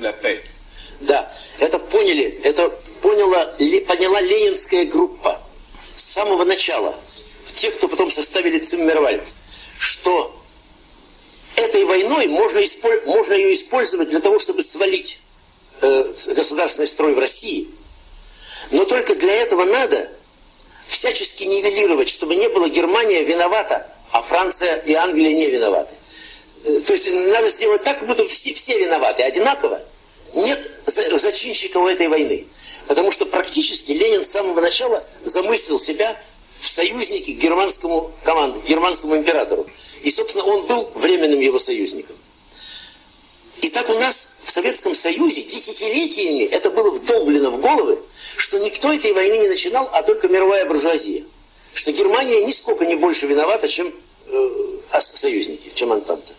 Да, это поняла ленинская группа с самого начала. Те, кто потом составили Циммервальд, что этой войной можно ее использовать для того, чтобы свалить государственный строй в России. Но только для этого надо всячески нивелировать, чтобы не было Германия виновата, а Франция и Англия не виноваты. То есть надо сделать так, как будто все виноваты одинаково. Нет зачинщиков этой войны. Потому что практически Ленин с самого начала замыслил себя в союзнике к германскому императору. И, собственно, он был временным его союзником. И так у нас в Советском Союзе десятилетиями это было вдолблено в головы, что никто этой войны не начинал, а только мировая буржуазия. Что Германия нисколько не больше виновата, чем союзники, чем Антанта.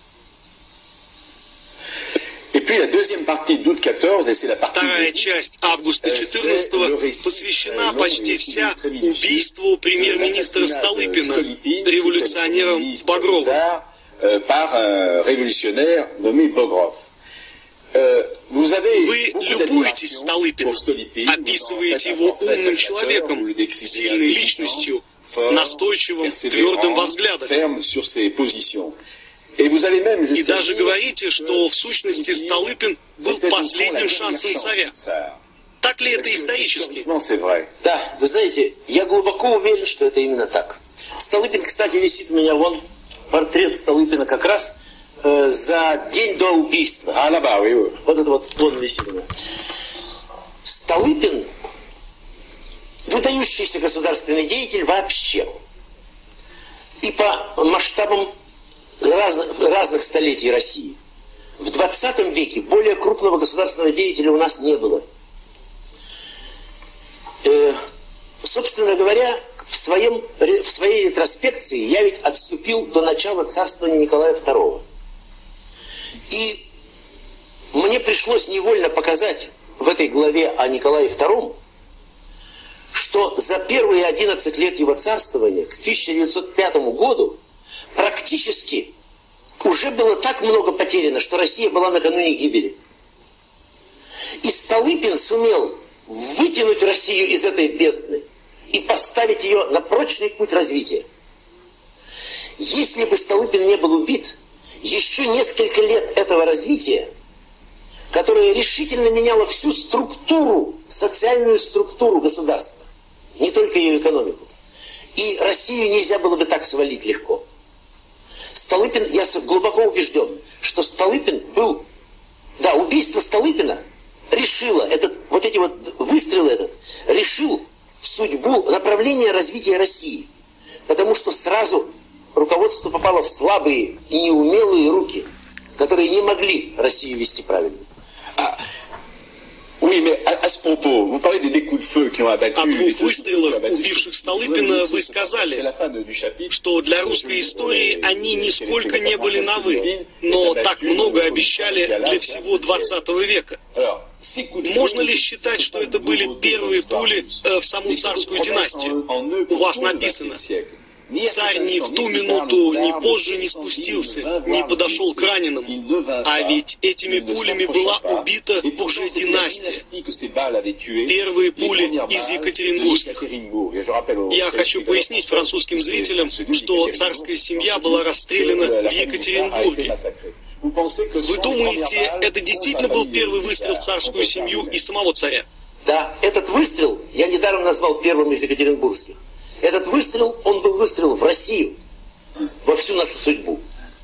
Вторая часть августа 14-го посвящена почти вся убийству премьер-министра Столыпина революционером Багровым. Вы любуетесь Столыпиным, описываете его умным человеком, сильной личностью, настойчивым, твердым во взглядах. И даже говорите, что в сущности Столыпин был последним шансом царя. Так ли это исторически? Да, вы знаете, я глубоко уверен, что это именно так. Столыпин, кстати, висит у меня вон, портрет Столыпина как раз за день до убийства. Вот это вот он висит у меня. Столыпин выдающийся государственный деятель вообще. И по масштабам разных столетий России. В 20 веке более крупного государственного деятеля у нас не было. Собственно говоря, в своей ретроспекции я ведь отступил до начала царствования Николая II. И мне пришлось невольно показать в этой главе о Николае II, что за первые 11 лет его царствования к 1905 году практически уже было так много потеряно, что Россия была накануне гибели. И Столыпин сумел вытянуть Россию из этой бездны и поставить ее на прочный путь развития. Если бы Столыпин не был убит, еще несколько лет этого развития, которое решительно меняло всю структуру, социальную структуру государства, не только ее экономику, и Россию нельзя было бы так свалить легко. Столыпин, я глубоко убежден, что Столыпин был... Да, убийство Столыпина решила, выстрел этот решил судьбу, направление развития России. Потому что сразу руководство попало в слабые и неумелые руки, которые не могли Россию вести правильно. Oui, mais à ce propos, vous parlez des coups de feu qui ont abattu... О двух выстрелах, убивших Столыпина, вы сказали, что для русской истории они нисколько не были новы, но так много обещали для всего 20 века. Можно ли считать, что это были первые пули в саму царскую династию? У вас написано: царь ни в ту минуту, ни позже не спустился, не подошел к раненым. А ведь этими пулями была убита уже династия. Первые пули из Екатеринбургских. Я хочу пояснить французским зрителям, что царская семья была расстреляна в Екатеринбурге. Вы думаете, это действительно был первый выстрел в царскую семью и самого царя? Да, этот выстрел я недаром назвал первым из Екатеринбургских. Этот выстрел, он был выстрел в Россию, во всю нашу судьбу.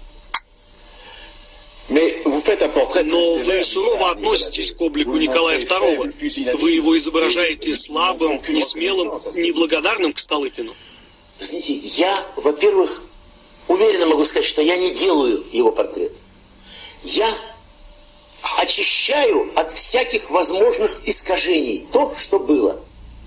Но вы сурово относитесь к облику Николая II. Вы его изображаете слабым, несмелым, неблагодарным к Столыпину. Вы знаете, я, во-первых, уверенно могу сказать, что я не делаю его портрет. Я очищаю от всяких возможных искажений то, что было.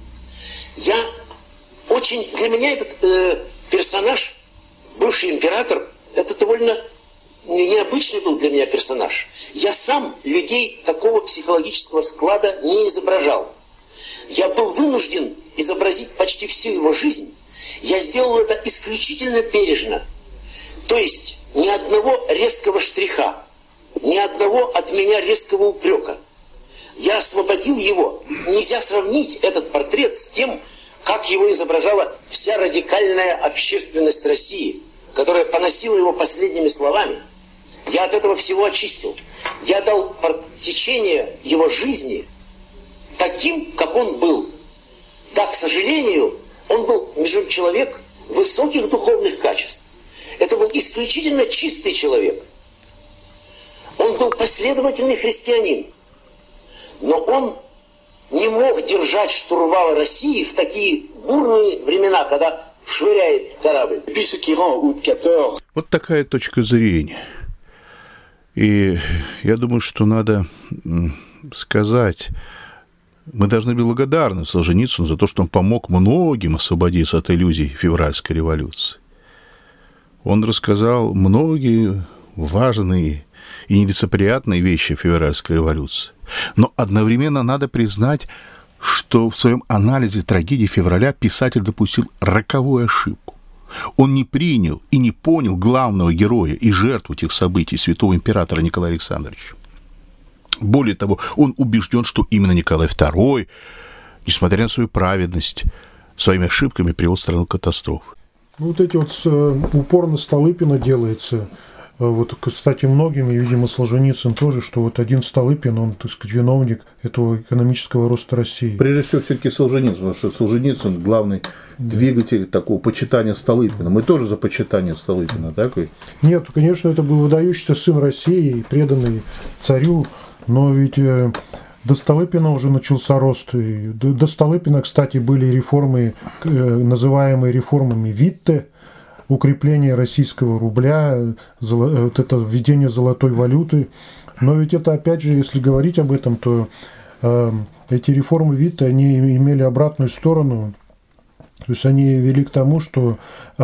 Для меня этот персонаж, бывший император, это довольно необычный был для меня персонаж. Я сам людей такого психологического склада не изображал. Я был вынужден изобразить почти всю его жизнь. Я сделал это исключительно бережно. То есть ни одного резкого штриха, ни одного от меня резкого упрека. Я освободил его. Нельзя сравнить этот портрет с тем, как его изображала вся радикальная общественность России, которая поносила его последними словами. Я от этого всего очистил. Я дал течение его жизни таким, как он был. Да, к сожалению, он был, между прочим, человек высоких духовных качеств. Это был исключительно чистый человек. Он был последовательный христианин. Но он не мог держать штурвал России в такие бурные времена, когда швыряет корабль. Вот такая точка зрения. И я думаю, что надо сказать, мы должны быть благодарны Солженицыну за то, что он помог многим освободиться от иллюзий февральской революции. Он рассказал многие важные и нелицеприятные вещи февральской революции. Но одновременно надо признать, что в своем анализе трагедии февраля писатель допустил роковую ошибку. Он не принял и не понял главного героя и жертву этих событий, святого императора Николая Александровича. Более того, он убежден, что именно Николай II, несмотря на свою праведность, своими ошибками привел страну к катастрофе. Вот эти вот упор на Столыпина делается. Вот, кстати, многими, видимо, Солженицын тоже, что вот один Столыпин, он, так сказать, виновник этого экономического роста России. Прежде всего, все-таки Солженицын, потому что Солженицын главный двигатель такого почитания Столыпина. Мы тоже за почитание Столыпина, так ведь? Нет, конечно, это был выдающийся сын России, преданный царю, но ведь до Столыпина уже начался рост. И до Столыпина, кстати, были реформы, называемые реформами Витте, укрепление российского рубля, вот это введение золотой валюты. Но ведь это, опять же, если говорить об этом, то эти реформы Витте, они имели обратную сторону. То есть они вели к тому, что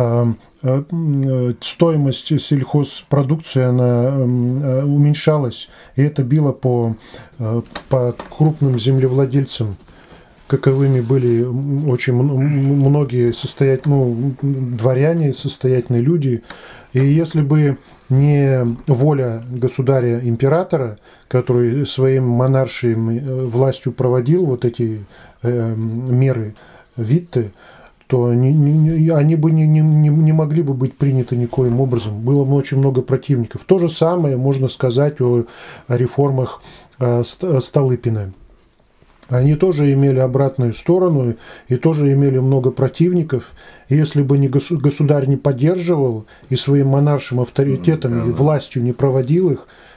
стоимость сельхозпродукции она уменьшалась, и это било по крупным землевладельцам, каковыми были очень многие дворяне, состоятельные люди. И если бы не воля государя-императора, который своим монаршей властью проводил вот эти меры Витте, то они бы не могли бы быть приняты никоим образом. Было бы очень много противников. То же самое можно сказать о реформах Столыпина. Они тоже имели обратную сторону и тоже имели много противников. И если бы государь не поддерживал и своим монаршим авторитетом и властью не проводил их,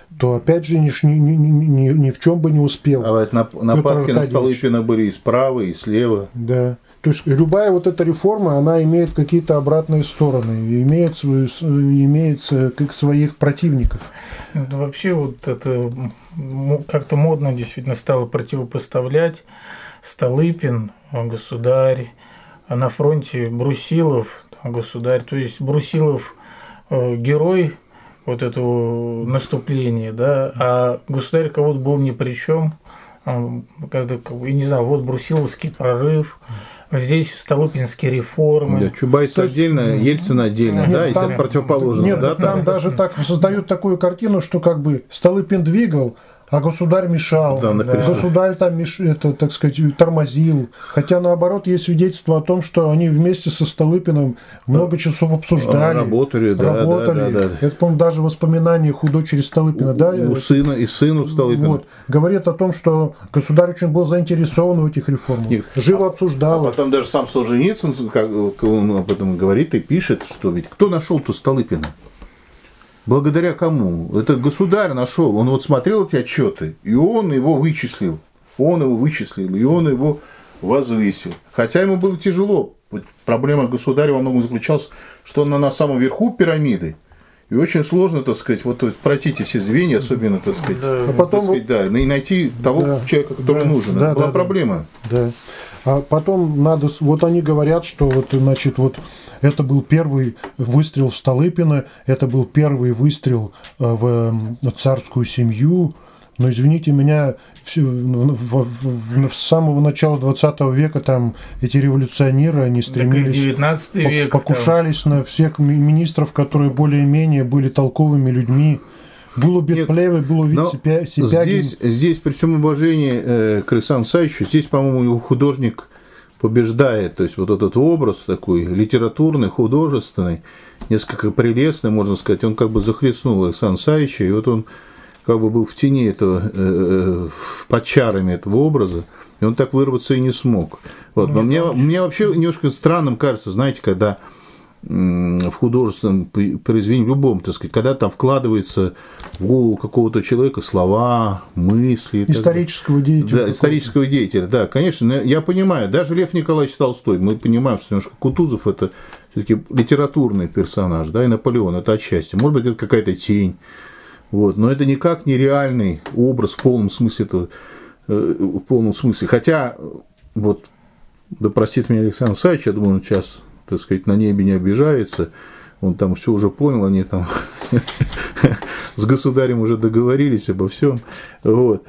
то опять же ни в чем бы не успел. А вот нападки на Столыпина были и справа, и слева. Да. То есть любая вот эта реформа, она имеет какие-то обратные стороны, имеет как своих противников. Вообще вот это как-то модно действительно стало противопоставлять Столыпин, государь, а на фронте Брусилов, государь. То есть Брусилов герой вот этого наступления, да, а государь кого-то был ни при чем. Когда, я не знаю, вот Брусиловский прорыв, здесь Столыпинские реформы. Да, Чубайс отдельно, Ельцин отдельно, нет, да, и там, противоположно. Нет, да, там даже так создают такую картину, что как бы Столыпин двигал, а государь мешал. Да, государь там так сказать, тормозил. Хотя наоборот есть свидетельство о том, что они вместе со Столыпиным много часов обсуждали. Работали. Да. Это, по-моему, даже воспоминания у дочери Столыпина. У сына и сыну Столыпина. Вот. Говорит о том, что государь очень был заинтересован в этих реформах. Живо обсуждал. А потом даже сам Солженицын, как он об этом говорит и пишет, что ведь кто нашел-то Столыпина? Благодаря кому? Это государь нашел. Он вот смотрел эти отчеты, и он его вычислил. И он его возвысил. Хотя ему было тяжело. Вот проблема государя во многом заключалась, что он на самом верху пирамиды. И очень сложно, так сказать, вот пройти эти все звенья, особенно, так сказать, а потом, и найти того человека, который нужен. Это была проблема. Да. А потом надо, вот они говорят, что вот, значит, вот это был первый выстрел в Столыпина, это был первый выстрел в царскую семью. Но, извините меня, с самого начала 20 века там эти революционеры, они стремились, 19 век, покушались на всех министров, которые более-менее были толковыми людьми. Было Бетплеве, было Сипягин. Здесь, при всем уважении к Александру Савичу, здесь, по-моему, его художник побеждает. То есть вот этот образ такой литературный, художественный, несколько прелестный, можно сказать, он как бы захлестнул Александра Савича, и вот он как бы был в тени этого, под чарами этого образа, и он так вырваться и не смог. Вот. Но мне вообще немножко странным кажется, знаете, когда в художественном произведении, в любом, так сказать, когда там вкладывается в голову какого-то человека слова, мысли. Исторического деятеля. Да, исторического деятеля, да, конечно, я понимаю, даже Лев Николаевич Толстой, мы понимаем, что немножко Кутузов это все-таки литературный персонаж, да, и Наполеон это отчасти, может быть, это какая-то тень. Вот, но это никак не реальный образ в полном смысле этого, в полном смысле. Хотя, вот, да простит меня Александр Савич, я думаю, он сейчас, так сказать, на небе не обижается, он там все уже понял, они там с государем уже договорились обо всем. Вот.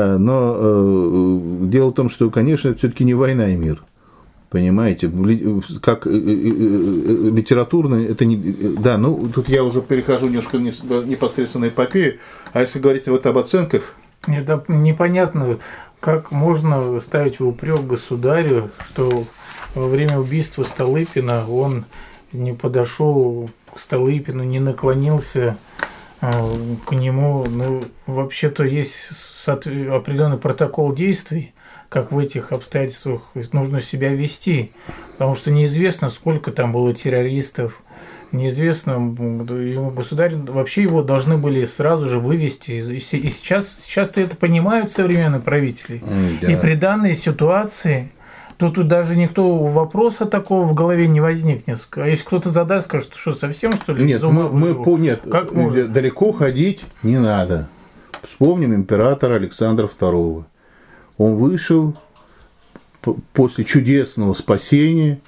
Но дело в том, что, конечно, это все-таки не война и мир. Понимаете, как литературно, это не... Да, ну, тут я уже перехожу немножко непосредственно на эпопею, а если говорить вот об оценках... Это непонятно, как можно ставить в упрек государю, что во время убийства Столыпина он не подошел к Столыпину, не наклонился к нему. Ну, вообще-то есть определенный протокол действий, как в этих обстоятельствах нужно себя вести, потому что неизвестно, сколько там было террористов, неизвестно, его государь, вообще его должны были сразу же вывести, и сейчас-то это понимают современные правители, да. И при данной ситуации, то тут даже никто вопроса такого в голове не возникнет, а если кто-то задаст, скажет, что совсем, что ли? Нет, нет, как далеко ходить не надо, вспомним императора Александра II. Он вышел после чудесного спасения,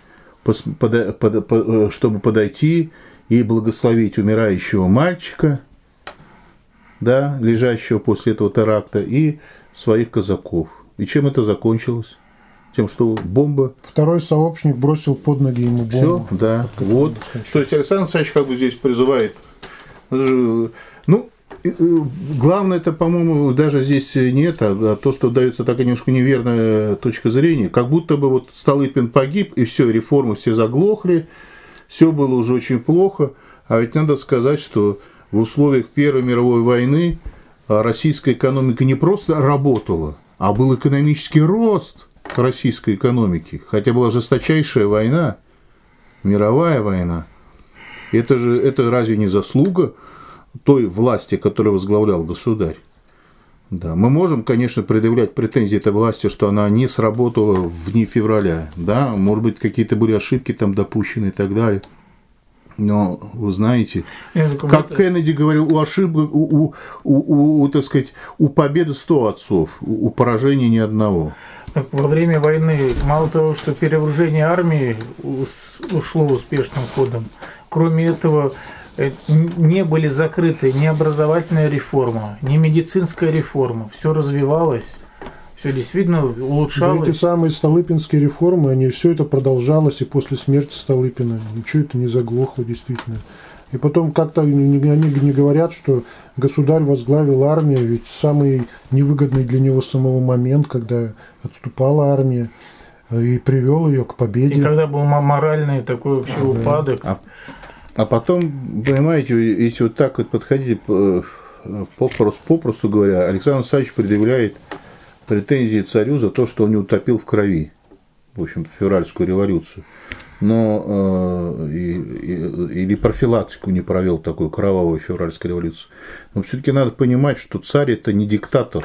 чтобы подойти и благословить умирающего мальчика, да, лежащего после этого теракта, и своих казаков. И чем это закончилось? Тем, что бомба... Второй сообщник бросил под ноги ему бомбу. Все, да, вот. То есть Александр Александрович как бы здесь призывает... Ну, главное, это, по-моему, даже здесь не это, а то, что дается такая немножко неверная точка зрения, как будто бы вот Столыпин погиб, и все, реформы все заглохли, все было уже очень плохо, а ведь надо сказать, что в условиях Первой мировой войны российская экономика не просто работала, а был экономический рост российской экономики, хотя была жесточайшая война, мировая война. Это разве не заслуга той власти, которую возглавлял государь. Да, мы можем, конечно, предъявлять претензии этой власти, что она не сработала в дни февраля. Да? Может быть, какие-то были ошибки там допущены и так далее. Но, вы знаете, как Кеннеди говорил, у ошибок, так сказать, у победы 100 отцов, у поражения ни одного. Так, во время войны мало того, что перевооружение армии ушло успешным ходом, кроме этого не были закрыты ни образовательная реформа, ни медицинская реформа. Все развивалось, все действительно улучшалось. Да, эти самые Столыпинские реформы, все это продолжалось и после смерти Столыпина. Ничего это не заглохло действительно. И потом как-то они не говорят, что государь возглавил армию, ведь самый невыгодный для него самого момент, когда отступала армия, и привел ее к победе. И когда был моральный такой вообще упадок. А потом, понимаете, если вот так вот подходить, попросту говоря, Александр Александрович предъявляет претензии царю за то, что он не утопил в крови, в общем, февральскую революцию. Но или профилактику не провел такой кровавой февральской революции. Но все-таки надо понимать, что царь это не диктатор.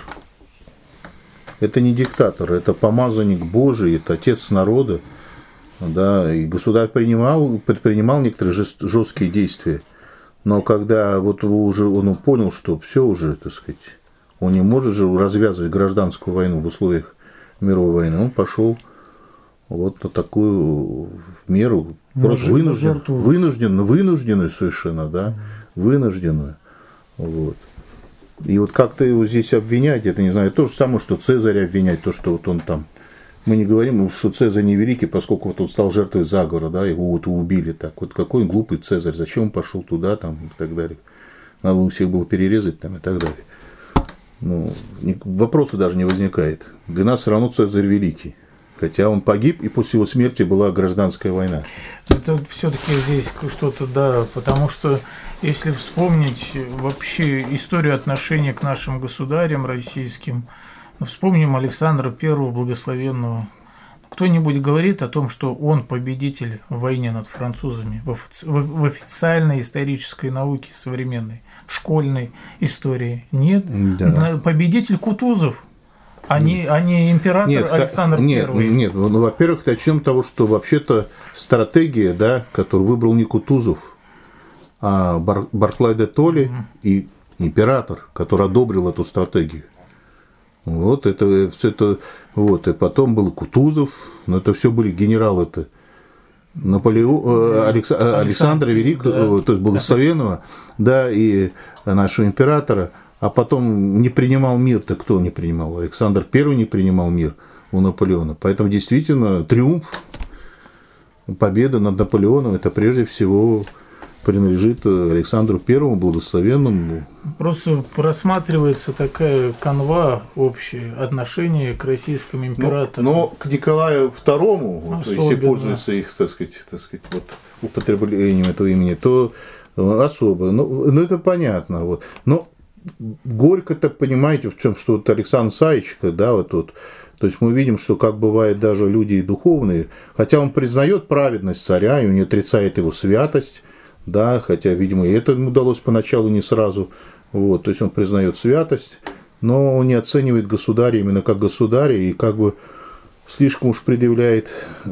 Это не диктатор, это помазанник Божий, это отец народа. Да, и государь предпринимал некоторые жесткие действия. Но когда вот он понял, что все уже, так сказать, он не может же развязывать гражданскую войну в условиях мировой войны, он пошел вот на такую меру, просто вынужденную совершенно, да, вынужденную. Вот. И вот как-то его здесь обвинять, это, не знаю, то же самое, что Цезаря обвинять, то, что вот он там, мы не говорим, что Цезарь не великий, поскольку вот он стал жертвой заговора, да, его вот убили так, вот какой он глупый Цезарь, зачем он пошел туда, там, и так далее, надо ему всех было перерезать, там, и так далее. Ну, вопроса даже не возникает, для нас все равно Цезарь великий. Хотя он погиб, и после его смерти была гражданская война. Это все-таки здесь что-то, да, потому что если вспомнить вообще историю отношения к нашим государям российским, вспомним Александра I Благословенного. Кто-нибудь говорит о том, что он победитель в войне над французами в официальной исторической науке современной, в школьной истории? Нет. Да. Победитель Кутузов. А не император Александр I. Нет, ну, во-первых, начнем с того, что вообще-то стратегия, да, которую выбрал не Кутузов, а Барклай де Толли и император, который одобрил эту стратегию. Вот это все это, вот, и потом был Кутузов, но это все были генералы, это Александра Великого, да, то есть Благословенного, да, и нашего императора. А потом не принимал мир-то кто не принимал? Александр I не принимал мир у Наполеона. Поэтому действительно триумф, победа над Наполеоном, это прежде всего принадлежит Александру I Благословенному. Просто просматривается такая канва общее отношение к российскому императору. Но к Николаю II, вот, если пользуются их, так сказать, вот, употреблением этого имени, то особо. Ну это понятно. Вот. Но горько, так понимаете, в чем, что вот Александр Саич, да, вот, то есть мы видим, что как бывает даже люди духовные, хотя он признает праведность царя и не отрицает его святость, да, хотя, видимо, и это ему удалось поначалу не сразу, вот, то есть он признает святость, но он не оценивает государя именно как государя и как бы слишком уж предъявляет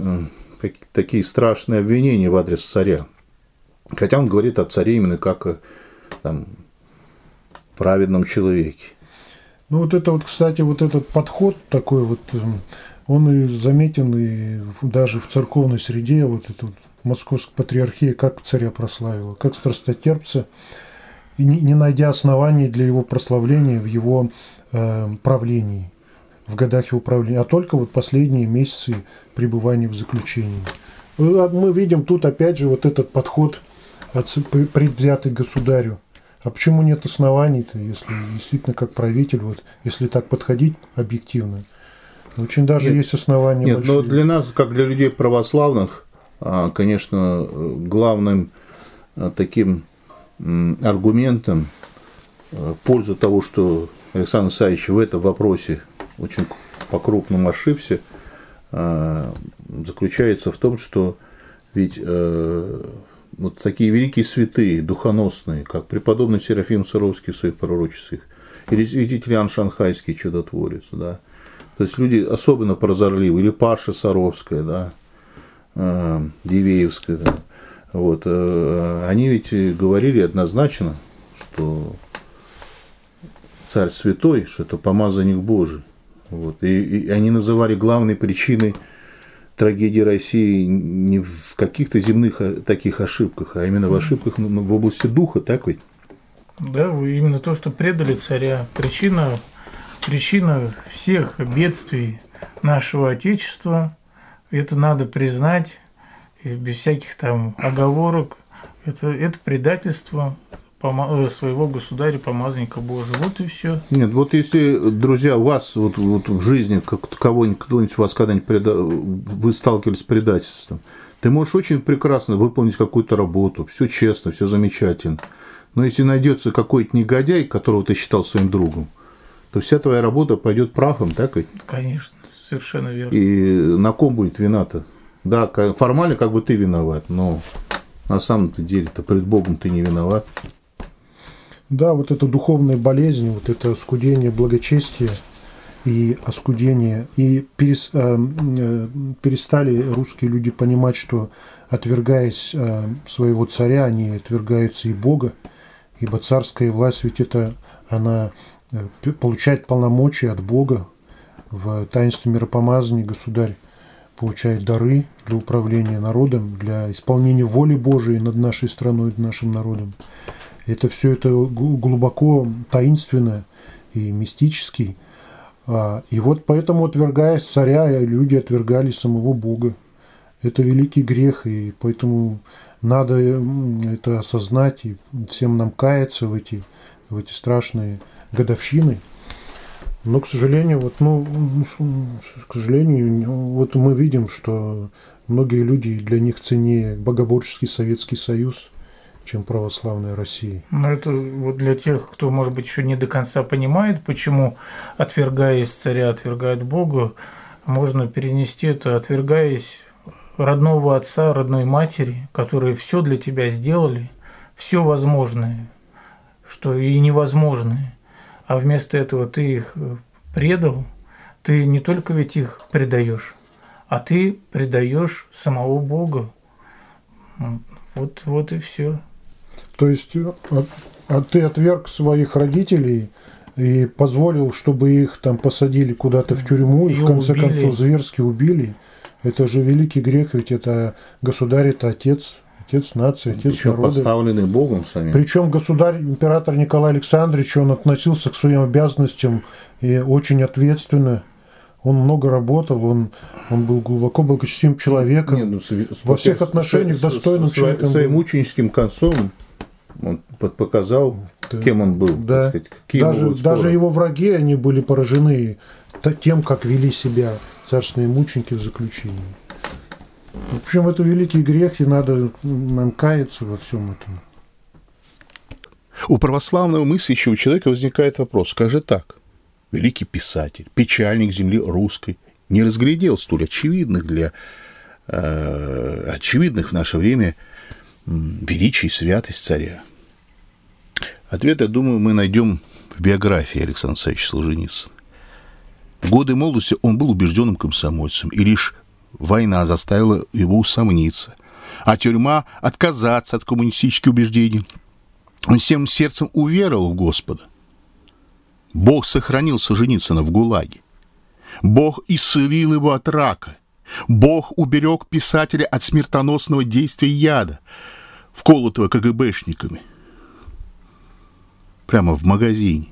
такие страшные обвинения в адрес царя, хотя он говорит о царе именно как там праведном человеке. Ну вот это вот, кстати, вот этот подход такой вот, он и заметен и даже в церковной среде, вот это вот Московская патриархия как царя прославила, как страстотерпца, и не найдя оснований для его прославления в его правлении, в годах его правления, а только вот последние месяцы пребывания в заключении. Мы видим тут опять же вот этот подход предвзятый государю. А почему нет оснований-то, если действительно как правитель, вот, если так подходить объективно? Очень даже есть основания. Нет, большие. Но для нас, как для людей православных, конечно, главным таким аргументом в пользу того, что Александр Исаевич в этом вопросе очень по-крупному ошибся, заключается в том, что ведь вот такие великие святые, духоносные, как преподобный Серафим Саровский в своих пророчествах, или святитель Иоанн Шанхайский, чудотворец, да. То есть люди особенно прозорливые, или Паша Саровская, да, Дивеевская, да. Вот, они ведь говорили однозначно, что царь святой, что это помазанник Божий. Вот. И они называли главной причиной трагедии России не в каких-то земных таких ошибках, а именно в ошибках в области духа, так ведь? Да, именно то, что предали царя. Причина всех бедствий нашего Отечества, это надо признать, и без всяких там оговорок, это предательство своего государя, помазанника Божия. Вот и все. Нет, вот если, друзья, вас вот в жизни кто-нибудь вас когда-нибудь вы сталкивались с предательством, ты можешь очень прекрасно выполнить какую-то работу, все честно, все замечательно. Но если найдется какой-то негодяй, которого ты считал своим другом, то вся твоя работа пойдет прахом, так ведь? Конечно, совершенно верно. И на ком будет вина-то? Да, формально как бы ты виноват, но на самом-то деле-то пред Богом ты не виноват. Да, вот эта духовная болезнь, вот это оскудение благочестия и оскудение, и перестали русские люди понимать, что, отвергаясь своего царя, они отвергаются и Бога, ибо царская власть, ведь это она получает полномочия от Бога. В таинстве миропомазания государь получает дары для управления народом, для исполнения воли Божией над нашей страной, над нашим народом. Это все это глубоко таинственно и мистически. И вот поэтому, отвергая царя, люди отвергали самого Бога. Это великий грех, и поэтому надо это осознать и всем нам каяться в эти страшные годовщины. Но, к сожалению, вот мы видим, что многие люди, для них ценнее богоборческий Советский Союз, чем православная Россия. Но это вот для тех, кто, может быть, еще не до конца понимает, почему, отвергаясь царя, отвергает Бога, можно перенести это, отвергаясь родного отца, родной матери, которые все для тебя сделали, все возможное, что и невозможное, а вместо этого ты их предал, ты не только ведь их предаешь, а ты предаешь самого Бога. Вот и все. То есть ты отверг своих родителей и позволил, чтобы их там посадили куда-то в тюрьму и в конце концов зверски убили. Это же великий грех, ведь это государь, это отец нации, отец причем народа. поставленный Богом самим. Причем государь, император Николай Александрович, он относился к своим обязанностям и очень ответственно. Он много работал, он был глубоко благочестивым человеком, во всех отношениях достойным человеком. Своим мученическим концом он показал, кем он был. Да. Так сказать, даже его враги, они были поражены тем, как вели себя царственные мученики в заключении. В общем, это великий грех, и надо нам каяться во всем этом. У православного мыслящего человека возникает вопрос, как же так? Великий писатель, печальник земли русской, не разглядел столь очевидных в наше время величие и святость царя. Ответ, я думаю, мы найдем в биографии Александра Александровича Солженицына. В годы молодости он был убежденным комсомольцем, и лишь война заставила его усомниться, а тюрьма отказаться от коммунистических убеждений. Он всем сердцем уверовал в Господа. Бог сохранил Солженицына в ГУЛАГе. Бог исцелил его от рака. Бог уберег писателя от смертоносного действия яда, вколотого КГБшниками. Прямо в магазине.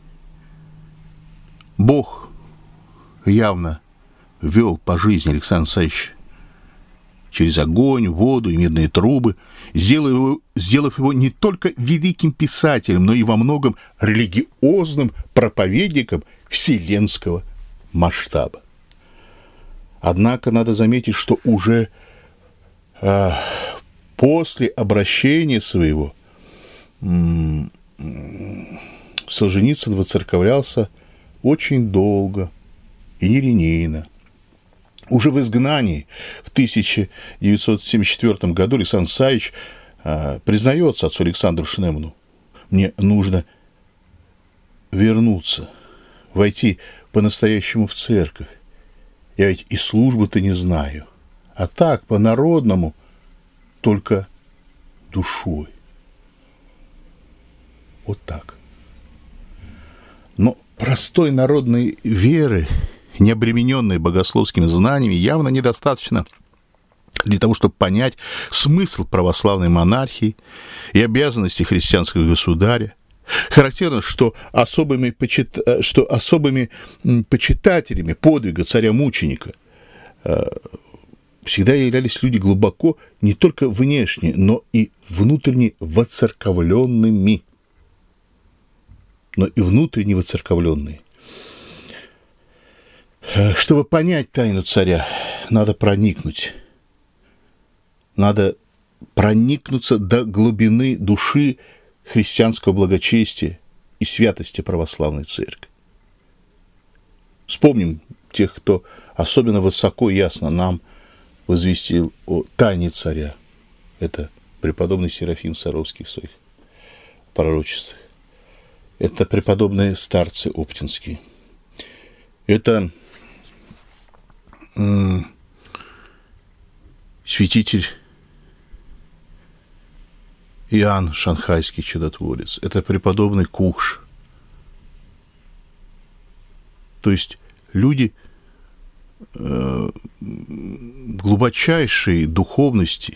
Бог явно вел по жизни Александра Александровича через огонь, воду и медные трубы, сделав его не только великим писателем, но и во многом религиозным проповедником вселенского масштаба. Однако надо заметить, что уже после обращения своего Солженицын воцерковлялся очень долго и нелинейно. Уже в изгнании в 1974 году Александр Александрович признается отцу Александру Шнеману: мне нужно вернуться, войти по-настоящему в церковь. Я ведь и службы-то не знаю. А так, по-народному, только душой. Вот так. Но простой народной веры, не обремененной богословскими знаниями, явно недостаточно для того, чтобы понять смысл православной монархии и обязанности христианского государя. Характерно, что особыми почитателями подвига царя-мученика всегда являлись люди глубоко не только внешне, но и внутренне воцерковленными. Чтобы понять тайну царя, надо проникнуться до глубины души христианского благочестия и святости православной церкви. Вспомним тех, кто особенно высоко и ясно нам возвестил о тайне царя. Это преподобный Серафим Саровский в своих пророчествах. Это преподобные старцы оптинские. Это святитель Иоанн Шанхайский чудотворец. Это преподобный Кукш. То есть люди глубочайшей духовности.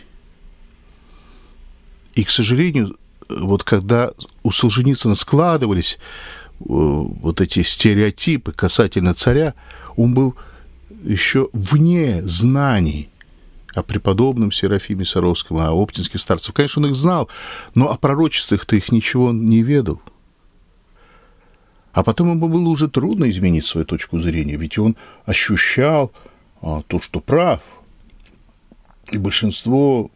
И, к сожалению, вот когда у Солженицына складывались вот эти стереотипы касательно царя, он был еще вне знаний о преподобном Серафиме Саровском, о оптинских старцах. Конечно, он их знал, но о пророчествах-то их ничего он не ведал. А потом ему было уже трудно изменить свою точку зрения, ведь он ощущал то, что прав. И большинство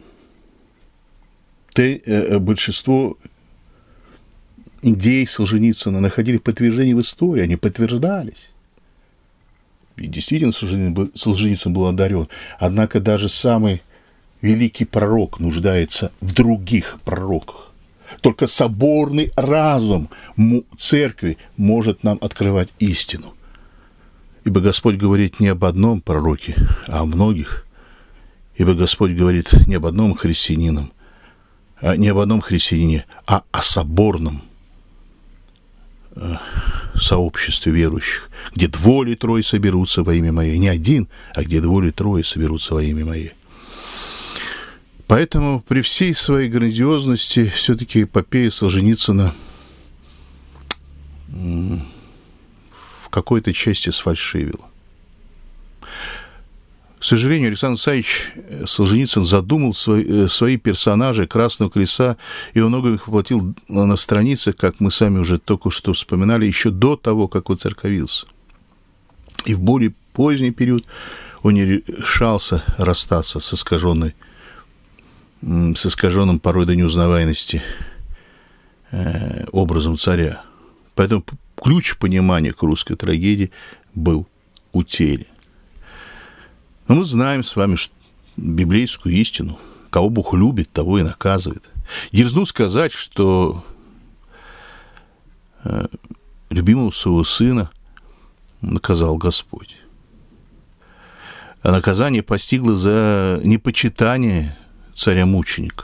идей Солженицына находили подтверждение в истории, они подтверждались. И действительно, Солженицын был одарен. Однако даже самый великий пророк нуждается в других пророках. Только соборный разум церкви может нам открывать истину. Ибо Господь говорит не об одном пророке, а о многих. Ибо Господь говорит не об одном христианине, а о соборном сообществе верующих, где 2 или 3 соберутся во имя Мое. Не один, а где 2 или 3 соберутся во имя Мое. Поэтому при всей своей грандиозности все-таки эпопея Солженицына в какой-то части сфальшивила. К сожалению, Александр Исаевич Солженицын задумал свои персонажи «Красного колеса» и во многом их воплотил на страницах, как мы сами уже только что вспоминали, еще до того, как воцерковился. И в более поздний период он не решался расстаться с искаженным порой до неузнаваемости образом царя. Поэтому ключ понимания к русской трагедии был утерян. Но мы знаем с вами библейскую истину. Кого Бог любит, того и наказывает. Дерзну сказать, что любимого своего сына наказал Господь. А наказание постигло за непочитание царя-мученика.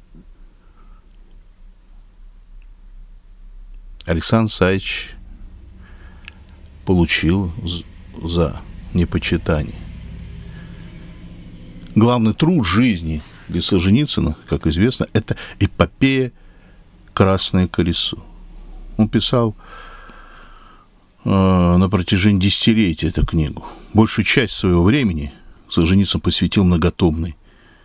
Александр Исаевич получил за непочитание. Главный труд жизни для Солженицына, как известно, это эпопея «Красное колесо». Он писал на протяжении десятилетий эту книгу. Большую часть своего времени Солженицын посвятил многотомной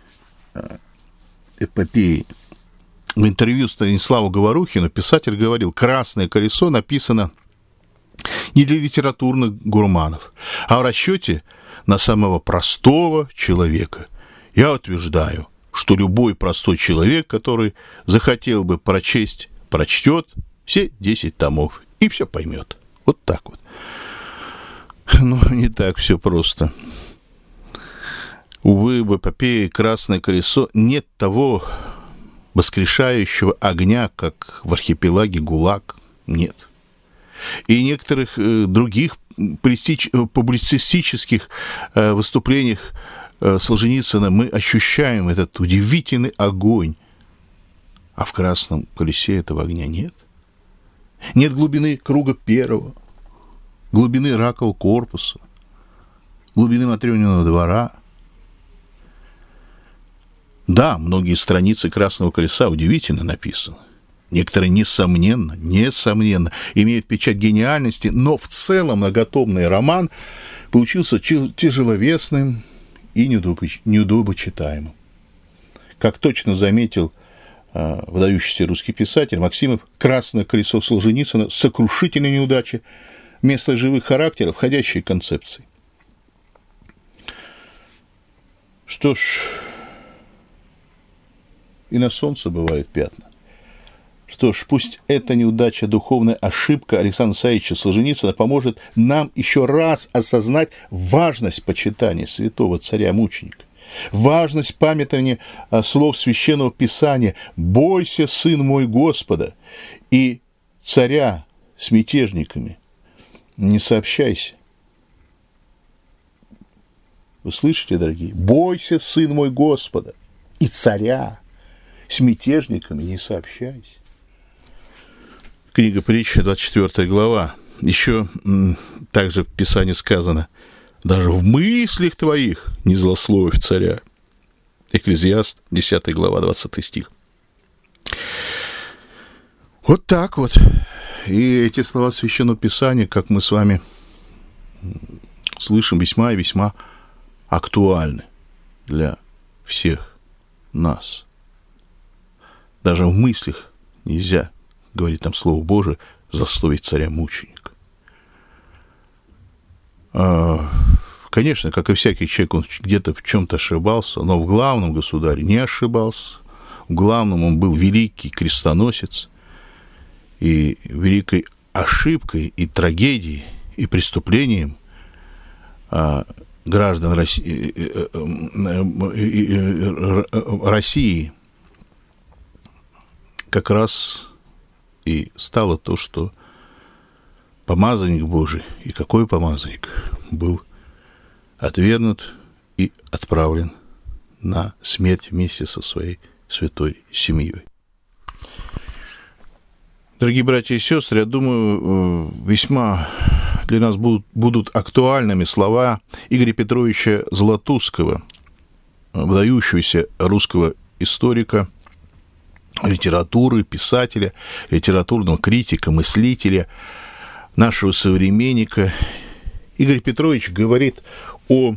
эпопеи. В интервью Станиславу Говорухину писатель говорил: «Красное колесо» написано не для литературных гурманов, а в расчете на самого простого человека. Я утверждаю, что любой простой человек, который захотел бы прочесть, прочтет все 10 томов и все поймет. Вот так вот. Но не так все просто. Увы, в эпопее «Красное колесо» нет того воскрешающего огня, как в архипелаге ГУЛАГ, нет. И некоторых других публицистических выступлениях Солженицына мы ощущаем этот удивительный огонь, а в «Красном колесе» этого огня нет. Нет глубины круга первого, глубины ракового корпуса, глубины Матрёниного двора. Да, многие страницы «Красного колеса» удивительно написаны. Некоторые, несомненно, имеют печать гениальности, но в целом многотомный роман получился тяжеловесным и неудобочитаемым. Как точно заметил выдающийся русский писатель Максимов, «Красное колесо» Солженицына — сокрушительная неудача, вместо живых характеров — входящие концепции. Что ж, и на солнце бывают пятна. Что ж, пусть эта неудача, духовная ошибка Александра Саидовича Солженицына поможет нам еще раз осознать важность почитания святого царя-мученика, важность памятования слов Священного Писания «Бойся, сын мой, Господа, и царя с мятежниками не сообщайся». Вы слышите, дорогие? «Бойся, сын мой, Господа, и царя с мятежниками не сообщайся». Книга Притчи, 24 глава. Еще также в Писании сказано: «Даже в мыслях твоих не злословив царя». Экклезиаст, 10 глава, 20 стих. Вот так вот. И эти слова Священного Писания, как мы с вами слышим, весьма и весьма актуальны для всех нас. Даже в мыслях нельзя, говорит там Слово Божие, злословить царя-мученика. Конечно, как и всякий человек, он где-то в чем-то ошибался, но в главном государе не ошибался. В главном он был великий крестоносец, и великой ошибкой и трагедией и преступлением граждан России как раз и стало то, что помазанник Божий, и какой помазанник, был отвергнут и отправлен на смерть вместе со своей святой семьей. Дорогие братья и сестры, я думаю, весьма для нас будут актуальными слова Игоря Петровича Златоустского, выдающегося русского историка, литературы, писателя, литературного критика, мыслителя, нашего современника. Игорь Петрович говорит о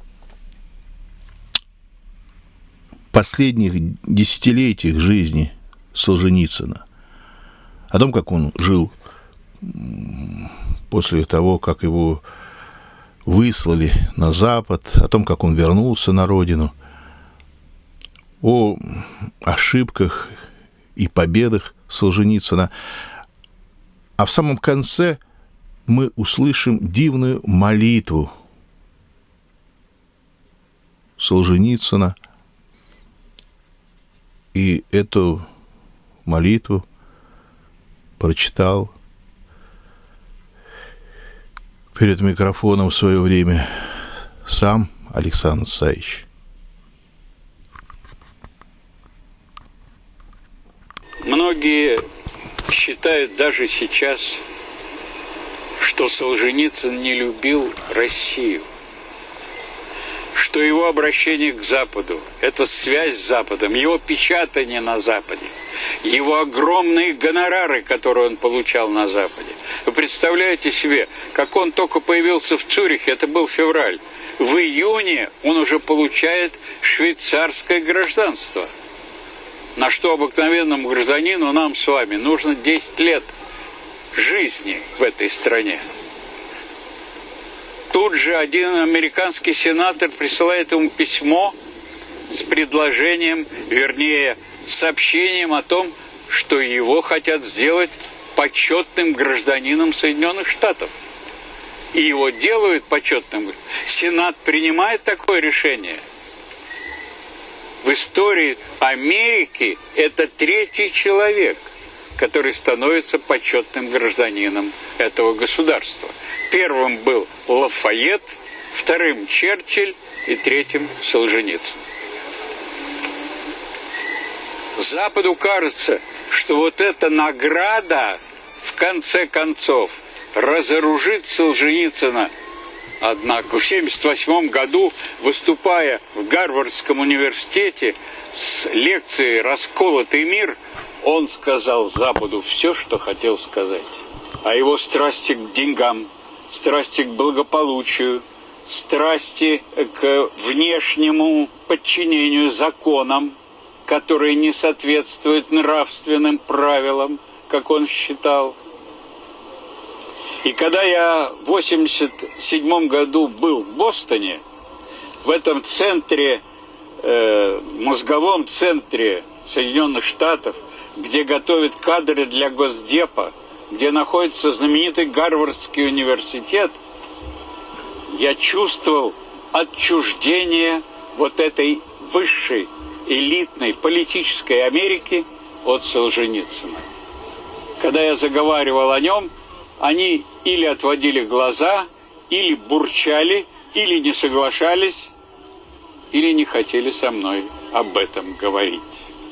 последних десятилетиях жизни Солженицына, о том, как он жил после того, как его выслали на Запад, о том, как он вернулся на родину, о ошибках и победах Солженицына. А в самом конце мы услышим дивную молитву Солженицына. И эту молитву прочитал перед микрофоном в свое время сам Александр Саидович. Многие считают даже сейчас, что Солженицын не любил Россию, что его обращение к Западу – это связь с Западом, его печатание на Западе, его огромные гонорары, которые он получал на Западе. Вы представляете себе, как он только появился в Цюрихе, это был февраль, в июне он уже получает швейцарское гражданство. На что обыкновенному гражданину, нам с вами, нужно 10 лет жизни в этой стране. Тут же один американский сенатор присылает ему письмо с предложением, вернее, с сообщением о том, что его хотят сделать почетным гражданином Соединенных Штатов. И его делают почетным. Сенат принимает такое решение. в истории Америки это третий человек, который становится почетным гражданином этого государства. Первым был Лафайет, вторым Черчилль и третьим Солженицын. Западу кажется, что вот эта награда в конце концов разоружит Солженицына. Однако в 1978 году, выступая в Гарвардском университете с лекцией «Расколотый мир», он сказал Западу все, что хотел сказать. О его страсти к деньгам, страсти к благополучию, страсти к внешнему подчинению законам, которые не соответствуют нравственным правилам, как он считал. И когда я в 1987 году был в Бостоне, в этом центре, мозговом центре Соединенных Штатов, где готовят кадры для Госдепа, где находится знаменитый Гарвардский университет, я чувствовал отчуждение вот этой высшей, элитной политической Америки от Солженицына. Когда я заговаривал о нем, они или отводили глаза, или бурчали, или не соглашались, или не хотели со мной об этом говорить.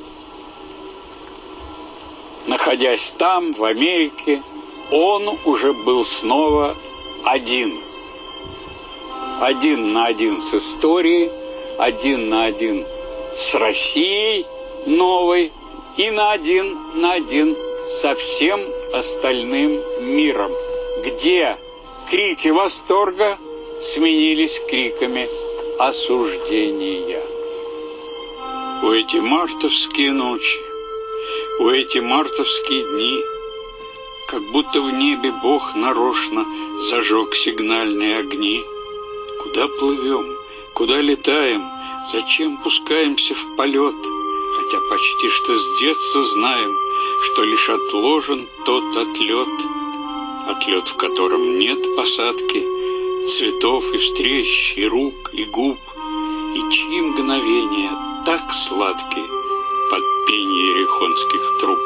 Находясь там, в Америке, он уже был снова один. Один на один с историей, один на один с Россией новой и на один со всем остальным миром, где крики восторга сменились криками осуждения. В эти мартовские ночи, в эти мартовские дни, как будто в небе Бог нарочно зажег сигнальные огни. Куда плывем, куда летаем, зачем пускаемся в полет, хотя почти что с детства знаем, что лишь отложен тот отлет, в котором нет посадки, цветов и встреч, и рук, и губ, и чьи мгновения так сладки под пение ерехонских труб.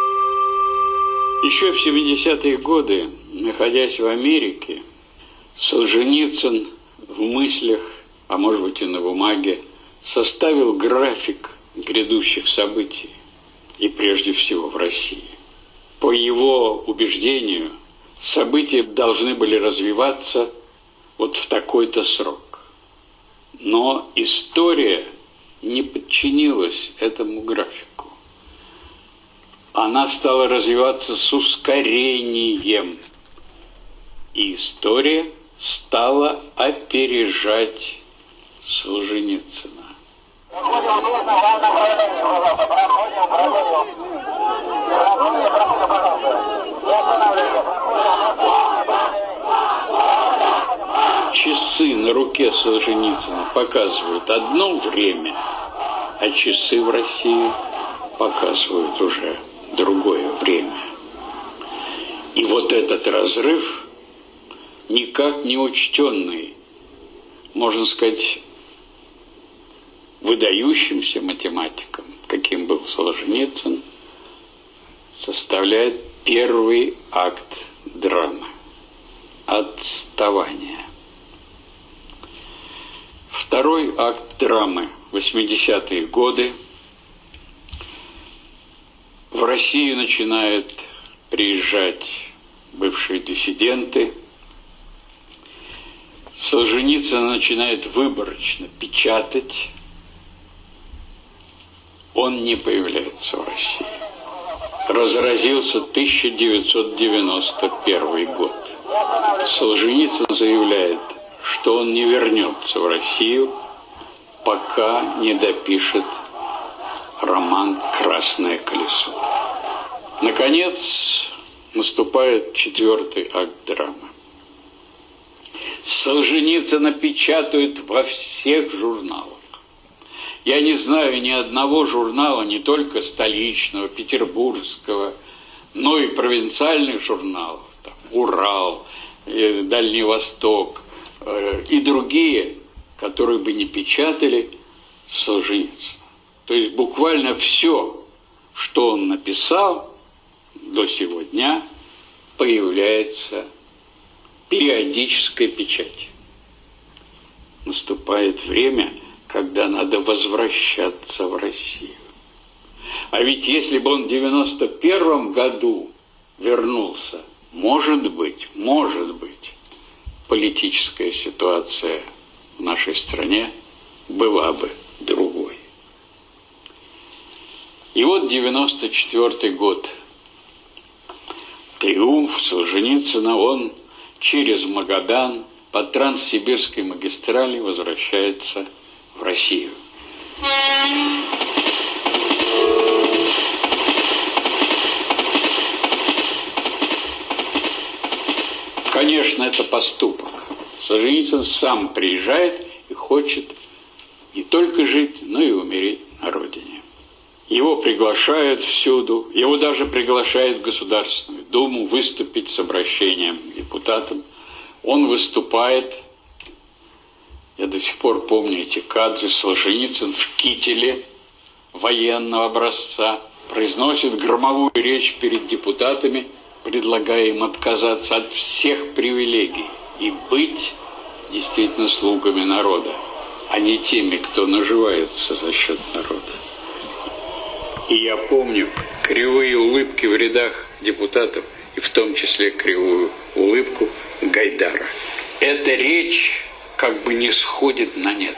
Еще в 70-е годы, находясь в Америке, Солженицын в мыслях, а может быть и на бумаге, составил график грядущих событий, и прежде всего в России. По его убеждению, события должны были развиваться вот в такой-то срок. Но история не подчинилась этому графику. Она стала развиваться с ускорением. И история стала опережать Солженицына. Часы на руке Солженицына показывают одно время, а часы в России показывают уже другое время. И вот этот разрыв, никак не учтенный, можно сказать, выдающимся математиком, каким был Солженицын, составляет первый акт драмы – отставание. Второй акт драмы – 80-е годы. В Россию начинают приезжать бывшие диссиденты. Солженицын начинает выборочно печатать. Он не появляется в России. Разразился 1991 год. Солженицын заявляет, что он не вернется в Россию, пока не допишет роман «Красное колесо». Наконец, наступает четвертый акт драмы. Солженицына печатают во всех журналах. Я не знаю ни одного журнала, не только столичного, петербургского, но и провинциальных журналов, там, «Урал», «Дальний Восток» и другие, которые бы не печатали Солженицына. То есть буквально все, что он написал до сего дня, появляется периодическая печать. Наступает время, когда надо возвращаться в Россию. А ведь если бы он в 91 году вернулся, может быть, политическая ситуация в нашей стране была бы другой. И вот 94 год. Триумф Солженицына, он через Магадан по Транссибирской магистрали возвращается в Россию. Конечно, это поступок. Солженицын сам приезжает и хочет не только жить, но и умереть на родине. Его приглашают всюду, его даже приглашают в Государственную Думу выступить с обращением к депутатам. Он выступает, я до сих пор помню эти кадры, Солженицын в кителе военного образца произносит громовую речь перед депутатами, предлагая им отказаться от всех привилегий и быть действительно слугами народа, а не теми, кто наживается за счет народа. И я помню кривые улыбки в рядах депутатов, и в том числе кривую улыбку Гайдара. Эта речь как бы не сходит на нет.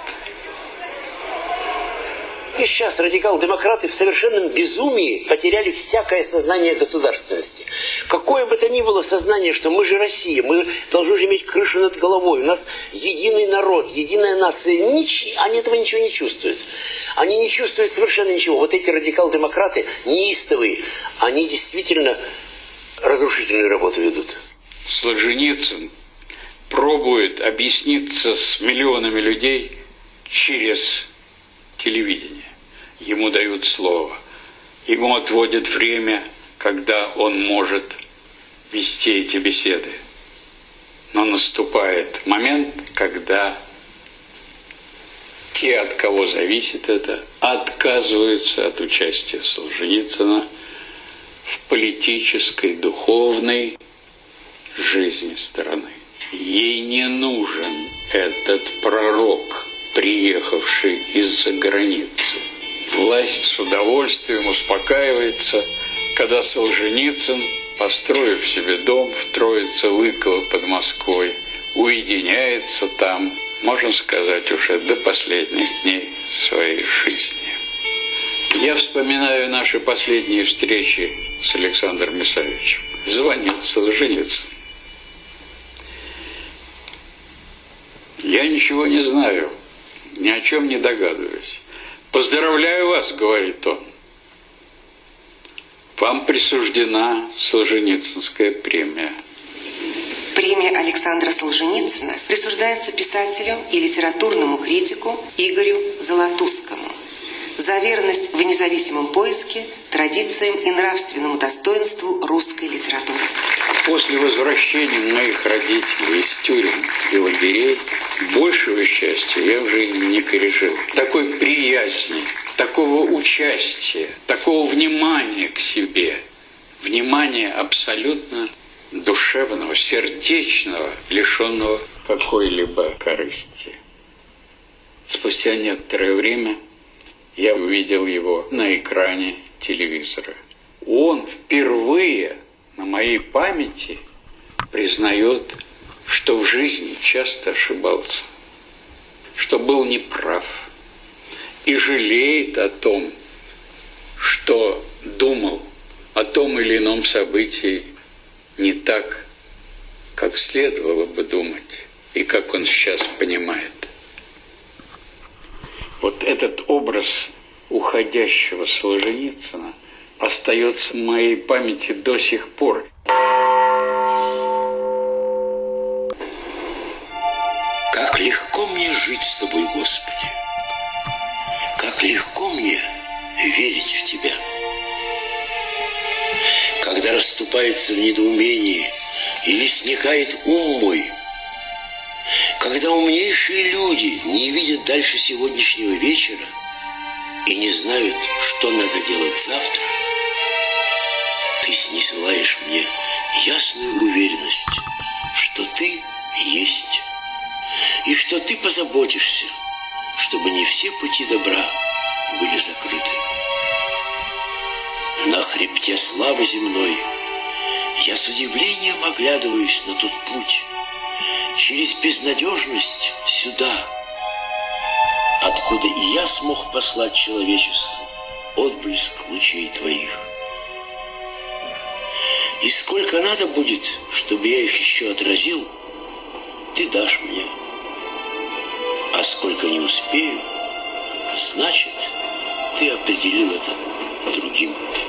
И сейчас радикал-демократы в совершенном безумии потеряли всякое сознание государственности. Какое бы то ни было сознание, что мы же Россия, мы должны же иметь крышу над головой, у нас единый народ, единая нация. Они этого ничего не чувствуют. Они не чувствуют совершенно ничего. Вот эти радикал-демократы неистовые, они действительно разрушительную работу ведут. Солженицын пробует объясниться с миллионами людей через телевидение. Ему дают слово. Ему отводят время, когда он может вести эти беседы. Но наступает момент, когда те, от кого зависит это, отказываются от участия Солженицына в политической, духовной жизни страны. Ей не нужен этот пророк, приехавший из-за границы. Власть с удовольствием успокаивается, когда Солженицын, построив себе дом в Троице-Лыково под Москвой, уединяется там, можно сказать, уже до последних дней своей жизни. Я вспоминаю наши последние встречи с Александром Мисаевичем. Звонит Солженицын. Я ничего не знаю, ни о чем не догадываюсь. «Поздравляю вас», — говорит он. «Вам присуждена Солженицынская премия». Премия Александра Солженицына присуждается писателю и литературному критику Игорю Золотузскому за верность в независимом поиске традициям и нравственному достоинству русской литературы. После возвращения моих родителей из тюрем и лагерей большего счастья я в жизни не пережил. Такой приязни, такого участия, такого внимания к себе, внимания абсолютно душевного, сердечного, лишенного какой-либо корысти. Спустя некоторое время я увидел его на экране телевизора. Он впервые на моей памяти признает, что в жизни часто ошибался, что был неправ, и жалеет о том, что думал о том или ином событии не так, как следовало бы думать, и как он сейчас понимает. Вот этот образ уходящего Солженицына остается в моей памяти до сих пор. Как легко мне жить с тобой, Господи! Как легко мне верить в Тебя! Когда расступается в недоумении или сникает ум мой, когда умнейшие люди не видят дальше сегодняшнего вечера и не знают, что надо делать завтра, ты снисылаешь мне ясную уверенность, что ты есть, и что ты позаботишься, чтобы не все пути добра были закрыты. На хребте славы земной я с удивлением оглядываюсь на тот путь, через безнадежность сюда, откуда и я смог послать человечеству отблеск лучей твоих. И сколько надо будет, чтобы я их еще отразил, ты дашь мне. А сколько не успею, значит, ты определил это другим.